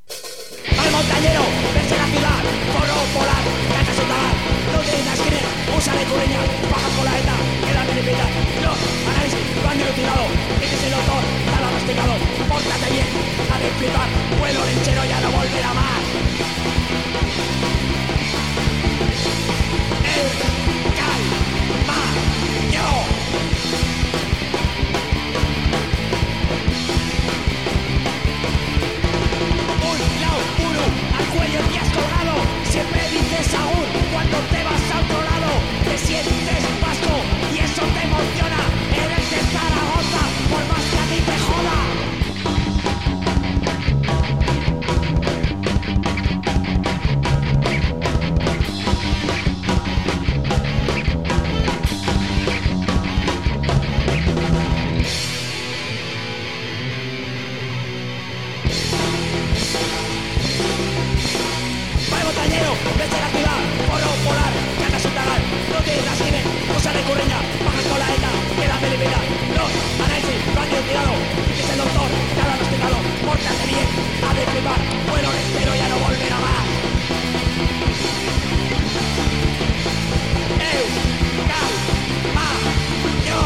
Al montañero, verse la ciudad, foro polar, casa solar, donde las quiere, cureña, baja con la ETA, queda televida. No, análisis, lo han dilucidado. Tienes el doctor, ya lo ha masticado. Pórtate bien, a de flipar. Vuelo lechero, ya no volverá más. El calmaño. Un lao puro, al cuello te has colgado. Siempre dices aún cuando te vas a otro lado. Te sientes vasco y eso te emociona. Eres de Zaragoza, por más que a ti te joda. Vaya montañero, desde la ciudad, foro polar, que andas sin tragar, no tienes las cine, cosa de curreña, baja con la ETA, queda televida. No, análisis, lo han dilucidado, dices el doctor, ya lo han masticado. Pórtate bien, ha de flipar, vuelo lechero, ya no volverá más. Calmaño.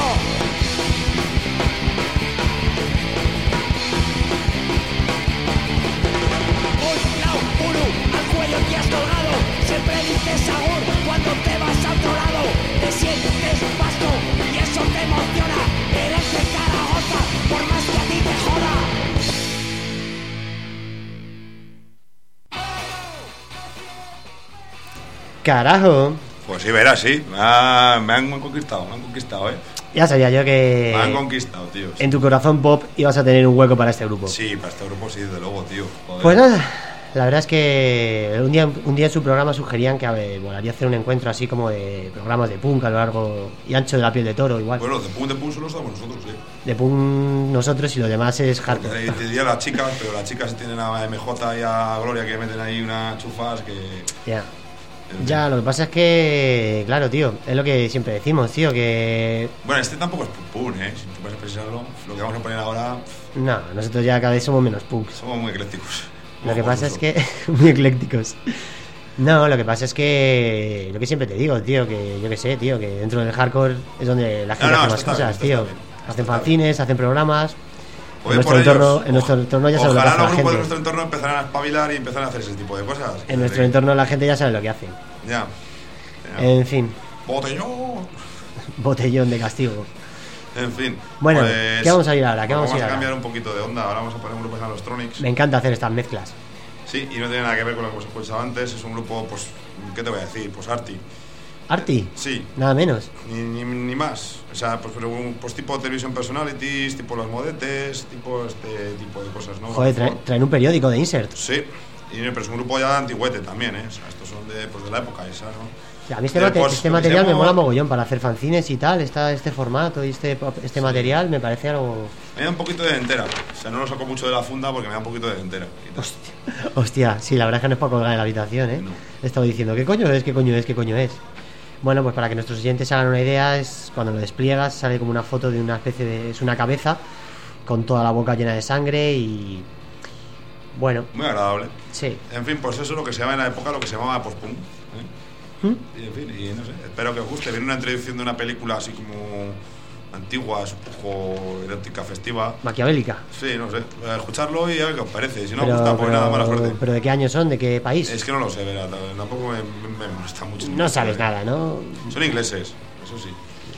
Un lao puro, al cuello te has colgado. Siempre dices agur cuando te vas a otro lado. Te sientes vasco y eso te emociona. Eres de Zaragoza, por más que a ti te joda. Carajo. Pues sí, verás, sí. Me han conquistado, Ya sabía yo que Me han conquistado, tío. en tu corazón pop ibas a tener un hueco para este grupo. Sí, para este grupo sí, desde luego, tío. Joder. Pues nada, la verdad es que un día en su programa sugerían que molaría hacer un encuentro así como de programas de punk a lo largo y ancho de la piel de toro, igual. Bueno, de punk solo estamos nosotros, sí. De punk nosotros y lo demás es Porque hardcore. te diría las chicas, pero las chicas tienen a MJ y a Gloria que meten ahí unas chufas que... Ya. Ya, lo que pasa es que, claro, tío, es lo que siempre decimos, tío, que... Bueno, este tampoco es punk, si tú vas a pensarlo. Lo que vamos a poner ahora, No, nosotros ya cada vez somos menos punk. somos muy eclécticos. Lo que pasa es que... muy eclécticos. No, lo que pasa es que... Lo que siempre te digo, tío, que yo que sé, tío, que dentro del hardcore es donde la gente No, hace esto más está cosas, bien, tío. esto está bien. Hacen Está fanzines, hacen programas... Oye, En por nuestro entorno, ellos, en nuestro entorno ya sabe lo que ojalá hace la los grupos de gente. nuestro entorno empezarán a espabilar y empezarán a hacer ese tipo de cosas. En nuestro entorno la gente ya sabe lo que hace. Ya. En fin, Botellón. botellón de castigo. En fin. Bueno, pues, ¿qué vamos a ir ahora? ¿Qué pues vamos a ir ahora? cambiar un poquito de onda. Ahora vamos a poner un grupo que se llama Los Tronics. Me encanta hacer estas mezclas. Sí, y no tiene nada que ver con lo que os he escuchado antes. Es un grupo, pues, ¿qué te voy a decir? Pues arty. Arty, Sí, nada menos. ni más. O sea, pues, pero pues tipo television personalities, tipo las modetes, tipo este tipo de cosas, ¿no? Joder, traen un periódico de Insert. Sí, pero es un grupo ya antiguete también, ¿eh? O sea, estos son de la época esa, ¿no? O sea, a mí este Pues, lo que material me hacemos- mola mogollón para hacer fanzines y tal. Este formato y este material me parece algo... Me da un poquito de dentera. O sea, no lo saco mucho de la funda porque me da un poquito de dentera. Hostia, sí, la verdad es que no es para colgar en la habitación, ¿eh? No. He estado diciendo, ¿qué coño es? ¿Qué coño es? ¿Qué coño es? Bueno, pues para que nuestros oyentes hagan una idea, es cuando lo despliegas sale como una foto de una especie de... Es una cabeza con toda la boca llena de sangre y... Bueno, Muy agradable. sí. En fin, pues eso es lo que se llama en la época lo que se llamaba post-punk. ¿Mm? Y en fin, y no sé, espero que os guste. Viene una introducción de una película así como antigua, es un poco erótica, festiva. Maquiavélica. Sí, no sé, escucharlo y a ver qué os parece. Si no os gusta, pues nada, mala suerte. pero ¿de qué años son? ¿De qué país? Es que no lo sé, verá, tampoco me molesta mucho. No sabes nada, ¿no? Son ingleses, eso sí.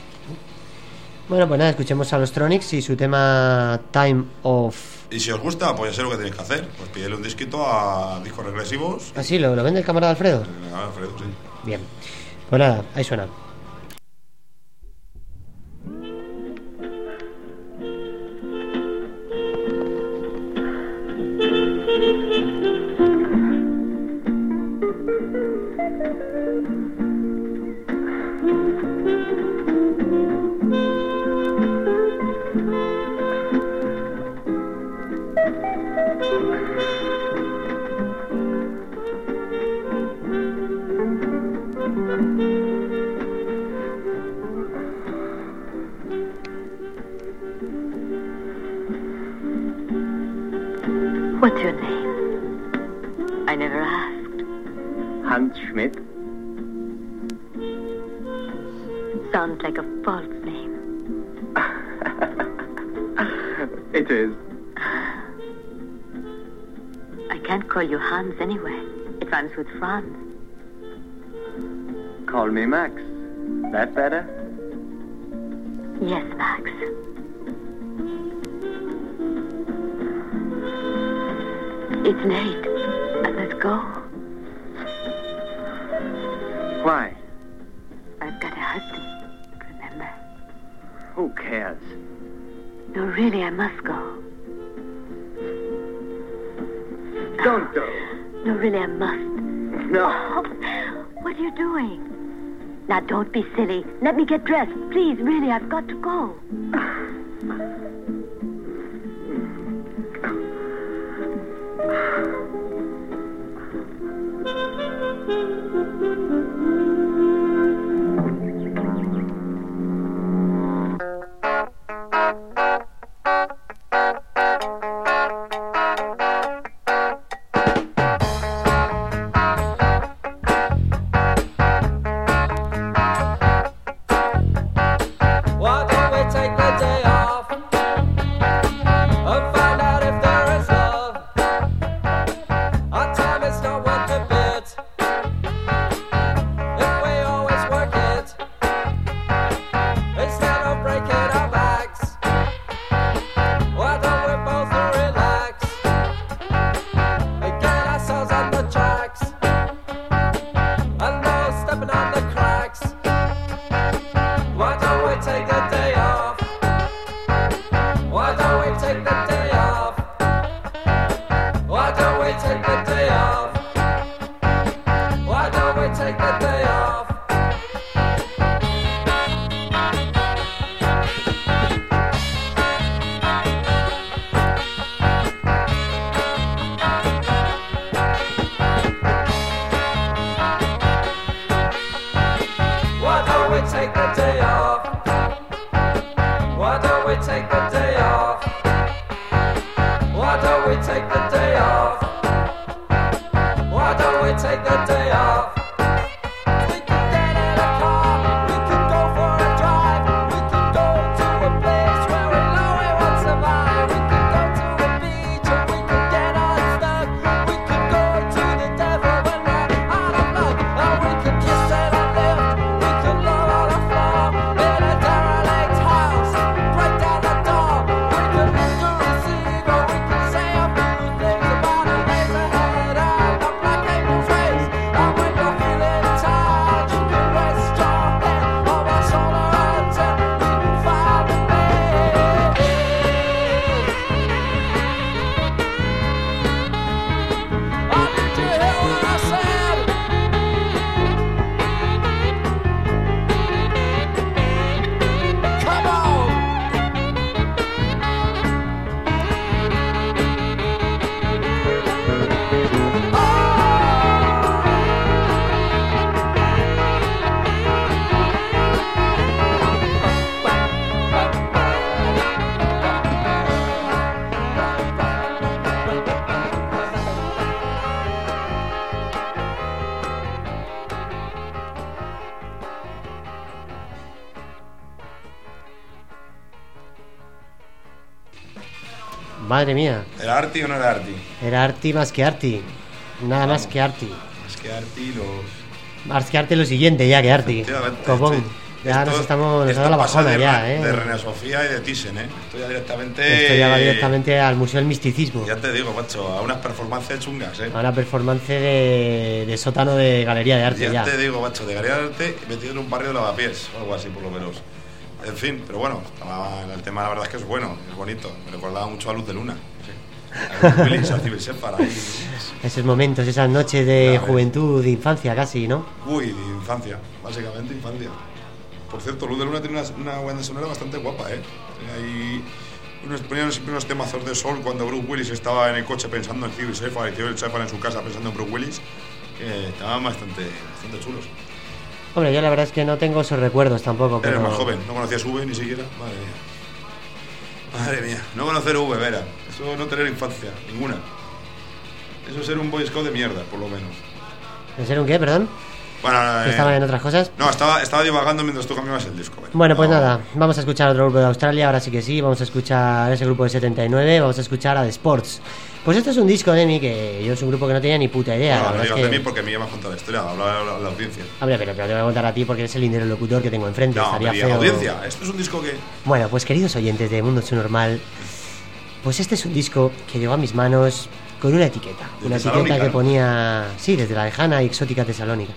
Bueno, pues nada, escuchemos a los Tronics y su tema Time of... Y si os gusta, pues ya sé lo que tenéis que hacer. Pues pídele un disquito a Discos Regresivos. ¿Ah, sí? ¿Lo vende el camarada Alfredo? Alfredo, sí. Bien. Pues nada, ahí suena. What's your name? I never asked. Hans Schmidt. sounds like a false name. It is. I can't call you Hans anyway. It rhymes with Franz. Call me Max. That better? Yes, Max. It's late. Let's go. Why? I've got a husband, remember? Who cares? No, really, I must go. Don't go. No, really, I must. No. Oh, what are you doing? Now, don't be silly. Let me get dressed. Please, really, I've got to go. Why don't we take the day off and find out if there is love? Our time is not worth a bit if we always work it instead of breaking our backs. Why don't we both relax and get ourselves on the tracks and no stepping on the cracks? Why don't we take the day off? Why don't we take the day off? Why don't we take the day off? Why don't we take the day off? Why don't we take the day off? Why don't we take the day off? Why don't we take the day off? Why don't we take the day off? We can get in a car, we can go for a drive, we can go to a place where we know we won't survive. We can go to a beach and we can get unstuck. We can go to the devil when we're out of luck. And we can kiss it and lift, we can lower on the floor in a derelict house, break down the door. We can lift the receiver, we can say a few things about a raise ahead of the Black April's race. And when you're feeling tired, you can rest your head on my shoulder until you can find me. Oh, did you hear what I said? Come on! Madre mía, ¿Era Arti o no era Arti? era Arti más que Arti. Nada más que Arti. Es que Arti lo... Más que Arti lo siguiente ya que Arti. Efectivamente, Copón. sí. Ya Esto- nos estamos... Nos esto ha dado la pasa bajona de ya, De René Sofía y de Thyssen, ¿eh? Esto ya directamente... Esto ya va directamente al Museo del Misticismo. Ya te digo, macho, a unas performances chungas, ¿eh? A una performance de sótano de Galería de Arte ya. te digo, macho, de Galería de Arte metido en un barrio de lavapiés o algo así, por lo menos. En fin, pero bueno, el tema la verdad es que es bueno, es bonito. Me recordaba mucho a Luz de Luna. Sí. A Bruce Willis, a Civil Shepherd ahí. Esos momentos, esas noches de Ya ves. juventud, de infancia casi, ¿no? Uy, de infancia, básicamente infancia. Por cierto, Luz de Luna tiene una banda sonora bastante guapa, ¿eh? Ahí ponían siempre unos temazos de sol cuando Bruce Willis estaba en el coche pensando en Civil Shepherd y Civil Shepherd en su casa pensando en Bruce Willis, que estaban bastante chulos. Hombre, yo la verdad es que no tengo esos recuerdos tampoco. Eres Pero... más joven, no conocías V ni siquiera. Madre mía. Madre mía, no conocer V, Vera. Eso no tener infancia, ninguna. Eso es ser un Boy Scout de mierda, por lo menos. ¿En ser un qué, perdón? Bueno, estaban en otras cosas. No, estaba divagando mientras tú cambiabas el disco. Bueno, pues nada, vamos a escuchar otro grupo de Australia, ahora sí que sí, vamos a escuchar ese grupo de 79, vamos a escuchar a The Sports. Pues esto es un disco de mí que yo es un grupo que no tenía ni puta idea. No, la no verdad digas es de que... mí porque me llamas a contar la historia, hablar a la audiencia. Hombre, pero te voy a contar a ti porque eres el interlocutor que tengo enfrente. No, estaría me digas, feo. audiencia, esto es un disco que... Bueno, pues queridos oyentes de Mundo Su Normal, pues este es un disco que llegó a mis manos con una etiqueta. ¿De Una Tesalónica, etiqueta que no? ponía... Sí, desde la lejana y exótica Tesalónica.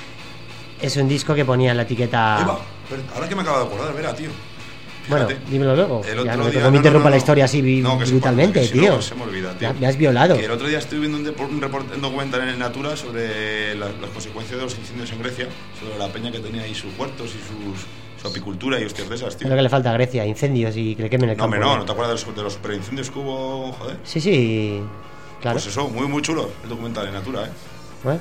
Es un disco que ponía en la etiqueta... Eva, pero ahora que me acabo de acordar, verá, tío. Bueno, Fíjate. dímelo luego. El Ya otro no, día- no me interrumpa la historia así No, que se brutalmente, puede, que si tío. no, se me olvida, tío. Ya me has violado. Que el otro día estuve viendo un documental en Natura sobre las consecuencias de los incendios en Grecia, sobre la peña que tenía ahí sus huertos y su apicultura y hostias de esas, tío. Es lo que le falta a Grecia, incendios y que le quemen el No, campo. hombre, no te acuerdas de los superincendios que hubo, joder. Sí, sí, claro. Pues eso, muy chulo el documental en Natura, Bueno,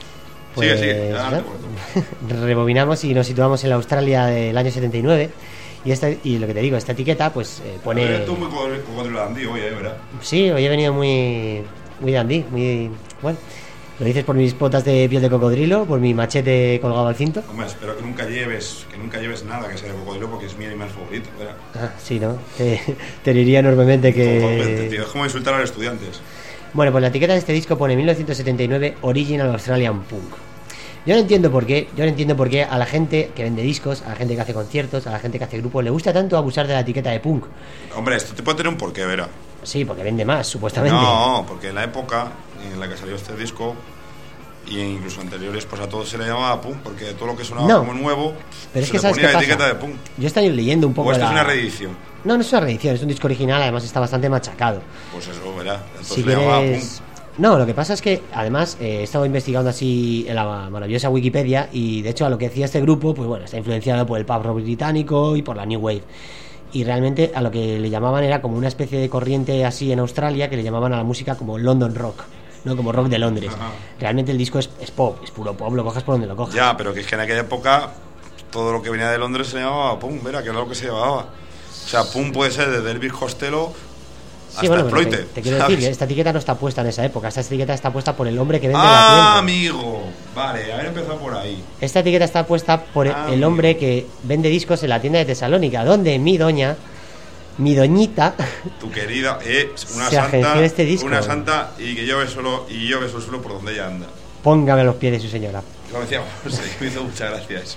Sigue, pues, adelante, ¿no? Rebobinamos y nos situamos en la Australia del año 79 y lo que te digo, esta etiqueta pues pone... Eres tú muy cocodrilo dandy hoy, ¿verdad? Sí, hoy he venido muy dandy, muy... Bueno, lo dices por mis botas de piel de cocodrilo, por mi machete colgado al cinto. Hombre, espero que nunca lleves nada que sea de cocodrilo porque es mi animal favorito, ¿verdad? Ah, sí, ¿no? Te diría enormemente Totalmente, tío, que... es como insultar a los estudiantes. Bueno, pues la etiqueta de este disco pone 1979 Original Australian Punk. Yo no entiendo por qué a la gente que vende discos, a la gente que hace conciertos, a la gente que hace grupos, le gusta tanto abusar de la etiqueta de punk. Hombre, esto te puede tener un porqué, verá. Sí, porque vende más, supuestamente. No, porque en la época en la que salió este disco y incluso anteriores, pues a todo se le llamaba punk, porque todo lo que sonaba No, como nuevo pero es se que le ¿sabes ponía qué la pasa? etiqueta de punk. Yo estaba leyendo un poco O esto es la... una reedición. No, no es una reedición, es un disco original, además está bastante machacado. Pues eso, verá. Entonces Si le llamaba quieres... punk. No, lo que pasa es que además he estado investigando así en la maravillosa Wikipedia y de hecho a lo que decía este grupo, pues bueno, está influenciado por el pop rock británico y por la New Wave. Y realmente a lo que le llamaban era como una especie de corriente así en Australia que le llamaban a la música como London Rock, no como rock de Londres. Ajá. Realmente el disco es pop, es puro pop, lo cojas por donde lo cojas. Ya, pero que es que en aquella época todo lo que venía de Londres se llamaba punk, verá, que era lo que se llevaba. O sea, punk puede ser desde Elvis Costello hasta Sí, bueno, pero Exploited. te quiero ¿sabes? decir que esta etiqueta no está puesta en esa época, esta etiqueta está puesta por el hombre que vende la tienda. Amigo. Vale, haber empezado por ahí. Esta etiqueta está puesta por el hombre que vende discos en la tienda de Tesalónica, donde mi doñita, Tu querida una Se agenció santa, este disco. una santa y que yo beso el suelo por donde ella anda. póngame a los pies de su señora. Lo decíamos, me hizo mucha gracia eso.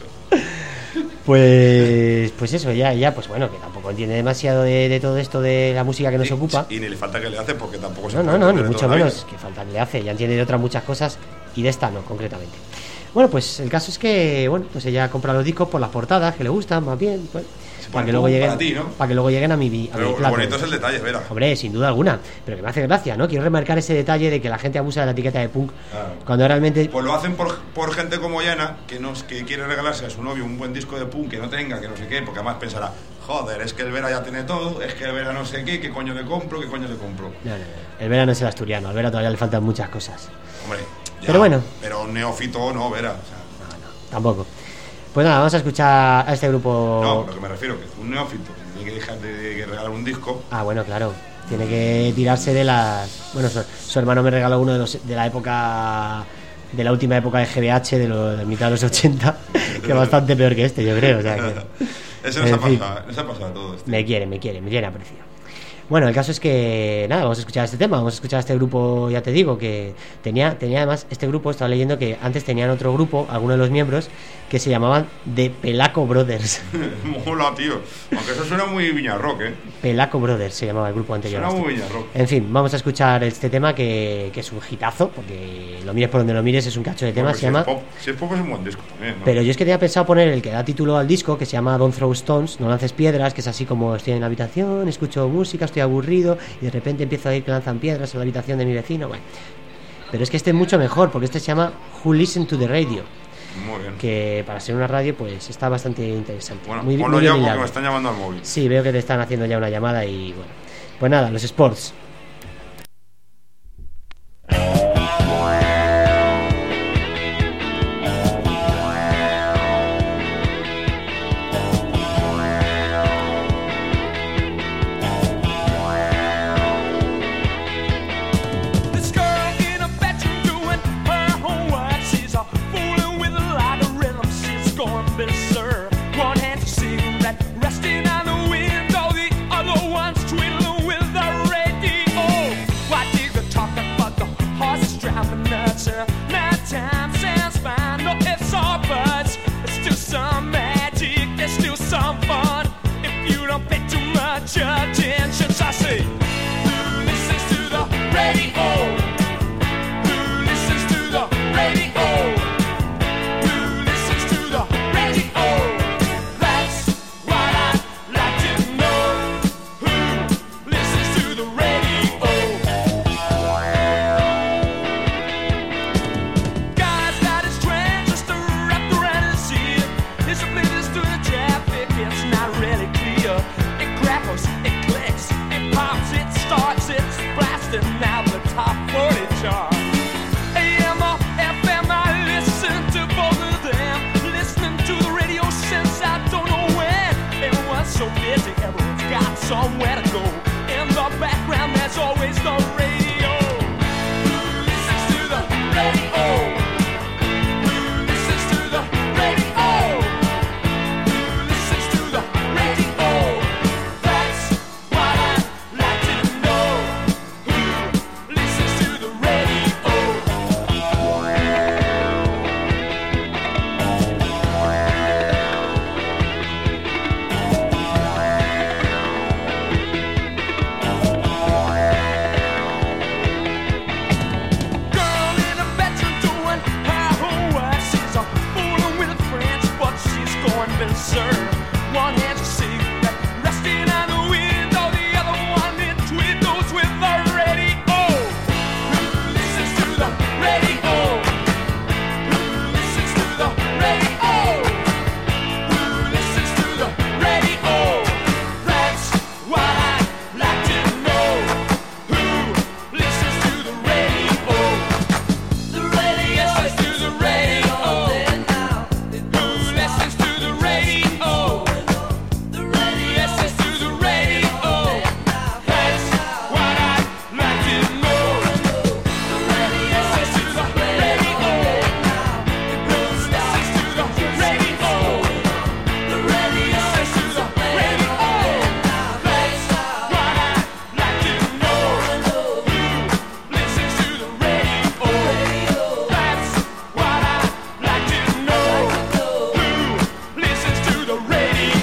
Pues eso, ya, pues bueno, que tampoco entiende demasiado de todo esto de la música que nos ocupa. Y ni le falta que le hace porque tampoco se No, puede ni entender mucho toda la menos, vida. que falta que le hace, ya entiende de otras muchas cosas y de esta no, concretamente. Bueno, pues el caso es que, bueno, pues ella compra los discos por las portadas, que le gustan más bien, pues, para pone que luego pum lleguen, para ti, ¿no? para que luego lleguen a mi Pero lo plato. bonito es el detalle, verá. Hombre, sin duda alguna, pero que me hace gracia, ¿no? Quiero remarcar ese detalle de que la gente abusa de la etiqueta de punk Claro. cuando realmente... Pues lo hacen por gente como Yana, que quiere regalarse a su novio un buen disco de punk que no tenga, que no sé qué, porque además pensará, joder, es que el Vera ya tiene todo, es que el Vera no sé qué coño le compro, qué coño le compro. No, el Vera no es el asturiano, al Vera todavía le faltan muchas cosas. Hombre, ya, Pero bueno. Pero un neófito no, Vera. O sea, Tampoco. Pues nada, vamos a escuchar a este grupo... no, lo que me refiero, que un neófito tiene que dejar de regalar un disco. Ah, bueno, claro. Tiene que tirarse de las... Bueno, su hermano me regaló uno de la época... De la última época de GBH, de mitad de los 80, que es bastante peor que este, yo creo. O sea, que, Ese nos en ha fin, pasado a todos. me tiene aprecio. Bueno, el caso es que, nada, vamos a escuchar este tema, vamos a escuchar a este grupo, ya te digo, que tenía además, este grupo, estaba leyendo que antes tenían otro grupo, algunos de los miembros, que se llamaban The Pelaco Brothers. Mola, tío. Aunque eso suena muy Viñarrock, ¿eh? Pelaco Brothers se llamaba el grupo anterior. Suena a este. muy Viñarrock. En fin, vamos a escuchar este tema que es un hitazo, porque lo mires por donde lo mires, es un cacho de tema, Bueno, se llama... Si es pop es un buen disco también, ¿no? Pero yo es que tenía pensado poner el que da título al disco, que se llama Don't Throw Stones, no lances piedras, que es así como estoy en la habitación, escucho música, estoy aburrido y de repente empiezo a oír que lanzan piedras en la habitación de mi vecino. Bueno, pero es que este es mucho mejor, porque este se llama Who Listen to the Radio, Muy bien. que para ser una radio pues está bastante interesante. Bueno, muy, ponlo muy ya bien porque hilado. me están llamando al móvil. Sí, veo que te están haciendo ya una llamada y bueno. Pues nada, los sports. This girl in a bedroom doing her homework. She's a fooling with the somewhere to go. In the background, there's always the radio. Who listens to the radio? Who listens to the radio? Who listens to the radio? That's what I'd like to know. Who listens to the radio? Girl in a bedroom doing her homework. She's a fooling with friends, but she's going berserk. One hand's a cigarette, resting on the window. The other one in twiddles with the radio. Who listens to the radio? Who listens to the radio? Who listens to the radio? That's what I'd like to know. Who listens to the radio? The radio listens to the radio. Who listens to the radio? The radio listens to the radio. That's what I'd like to know. The radio listens to the radio. Who listens to the radio? The radio listens to the radio. That's what I'd like to know. Who listens to the radio? That's what I'd like to know. Who listens to the radio?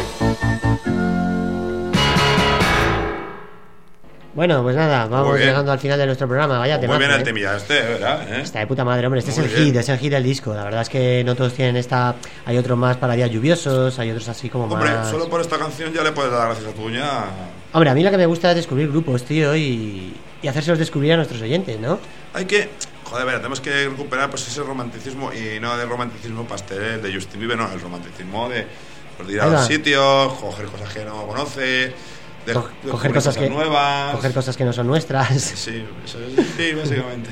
Bueno, pues nada, vamos Muy bien. llegando al final de nuestro programa. Vaya Muy temazo, bien el ¿eh? temilla ¿verdad? Está de puta madre, hombre. Este Muy es el bien. hit, es el hit del disco. La verdad es que no todos tienen esta. Hay otros más para días lluviosos, hay otros así como Hombre, más. solo por esta canción ya le puedes dar gracias a tu uña. Hombre, a mí lo que me gusta es descubrir grupos, tío, y hacérselos descubrir a nuestros oyentes, ¿no? Hay que, joder, ver, tenemos que recuperar pues ese romanticismo y no el romanticismo pastel de Justin Bieber, no, el romanticismo de, pues, de ir a Ahí los va. sitios, coger cosas que no conoces, de Coger descubrir cosas que nuevas. coger cosas que no son nuestras. Sí, eso es, sí, básicamente.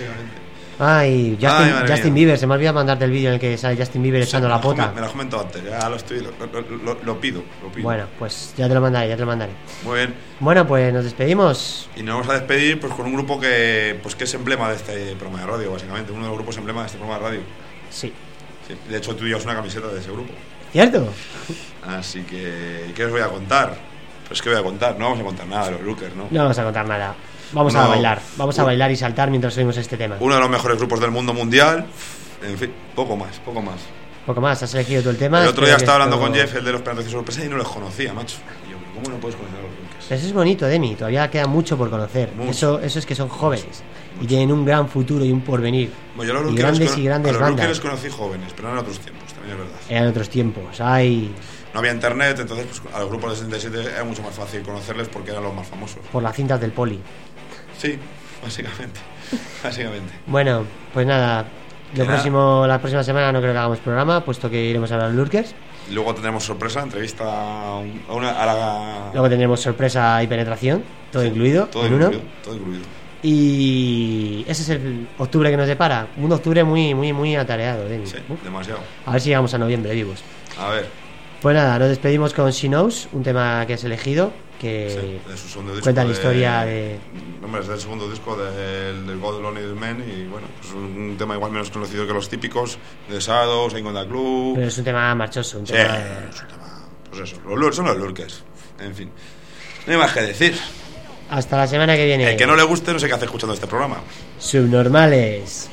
Ay, Ay, madre Justin mía. Bieber, se me ha olvidado mandarte el vídeo en el que sale Justin Bieber echando la pota. Me lo has comentado antes, ya lo pido. Bueno, pues ya te lo mandaré, Muy bien. Bueno, pues nos despedimos. Y nos vamos a despedir pues con un grupo que es emblema de este programa de radio, básicamente, uno de los grupos emblema de este programa de radio. Sí. Sí, de hecho tú llevas una camiseta de ese grupo. ¿Cierto? Así que, ¿qué os voy a contar? Pues ¿qué voy a contar? No vamos a contar nada de los Lookers, ¿no? No vamos a contar nada. Vamos No. a bailar. Vamos a bailar y saltar mientras oímos este tema. Uno de los mejores grupos del mundo mundial. En fin, poco más. Poco más, has elegido tú el tema. El otro día Espero estaba que hablando esto- con Jeff, el de los planetas de sorpresa, y no los conocía, macho. Y yo, ¿cómo no puedes conocer a los Lookers? Pero eso es bonito, Demi. Todavía queda mucho por conocer. Mucho. Eso es que son jóvenes y tienen un gran futuro y un porvenir. Bueno, yo a los Y Lookers grandes y grandes a los bandas. Lookers conocí jóvenes, pero eran otros tiempos, también es verdad. Eran otros tiempos. Ay, No había internet, entonces pues, a los grupos de 67 era mucho más fácil conocerles porque eran los más famosos. por las cintas del poli. Sí, básicamente. Bueno, pues nada. Que nada. La próxima semana no creo que hagamos programa, puesto que iremos a los Lurkers. Luego tendremos sorpresa, entrevista a la... Luego tendremos sorpresa y penetración, todo incluido. Todo en incluido, uno. todo incluido. Y ese es el octubre que nos depara. Un octubre muy atareado, Demi. Sí, demasiado. A ver si llegamos a noviembre vivos. A ver, Pues nada, nos despedimos con She Knows, un tema que has elegido, que sí, de su segundo disco cuenta la historia de... Hombre, es del segundo disco del God Lonely Man y bueno, pues un tema igual menos conocido que los típicos de Shadows, Ain't Gonna Club. Pero es un tema marchoso, un Sí, tema... es un tema, pues eso, son los Lurkers. En fin, no hay más que decir. Hasta la semana que viene. El que no le guste no sé qué hace escuchando este programa. Subnormales.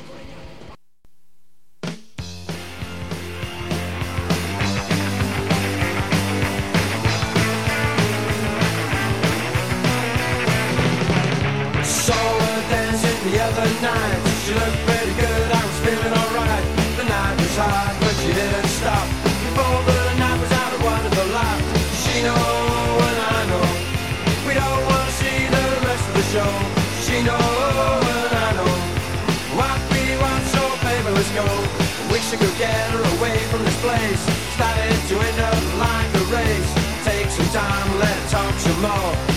Saw her dancing the other night. She looked pretty good, I was feeling alright. The night was hot, but she didn't stop. Before the night was out, I wanted the lot. She know and I know. We don't want to see the rest of the show. She know and I know. What we want, so baby, let's go. Wish I could get her away from this place. Started to end up like a race. Take some time, let's talk some more.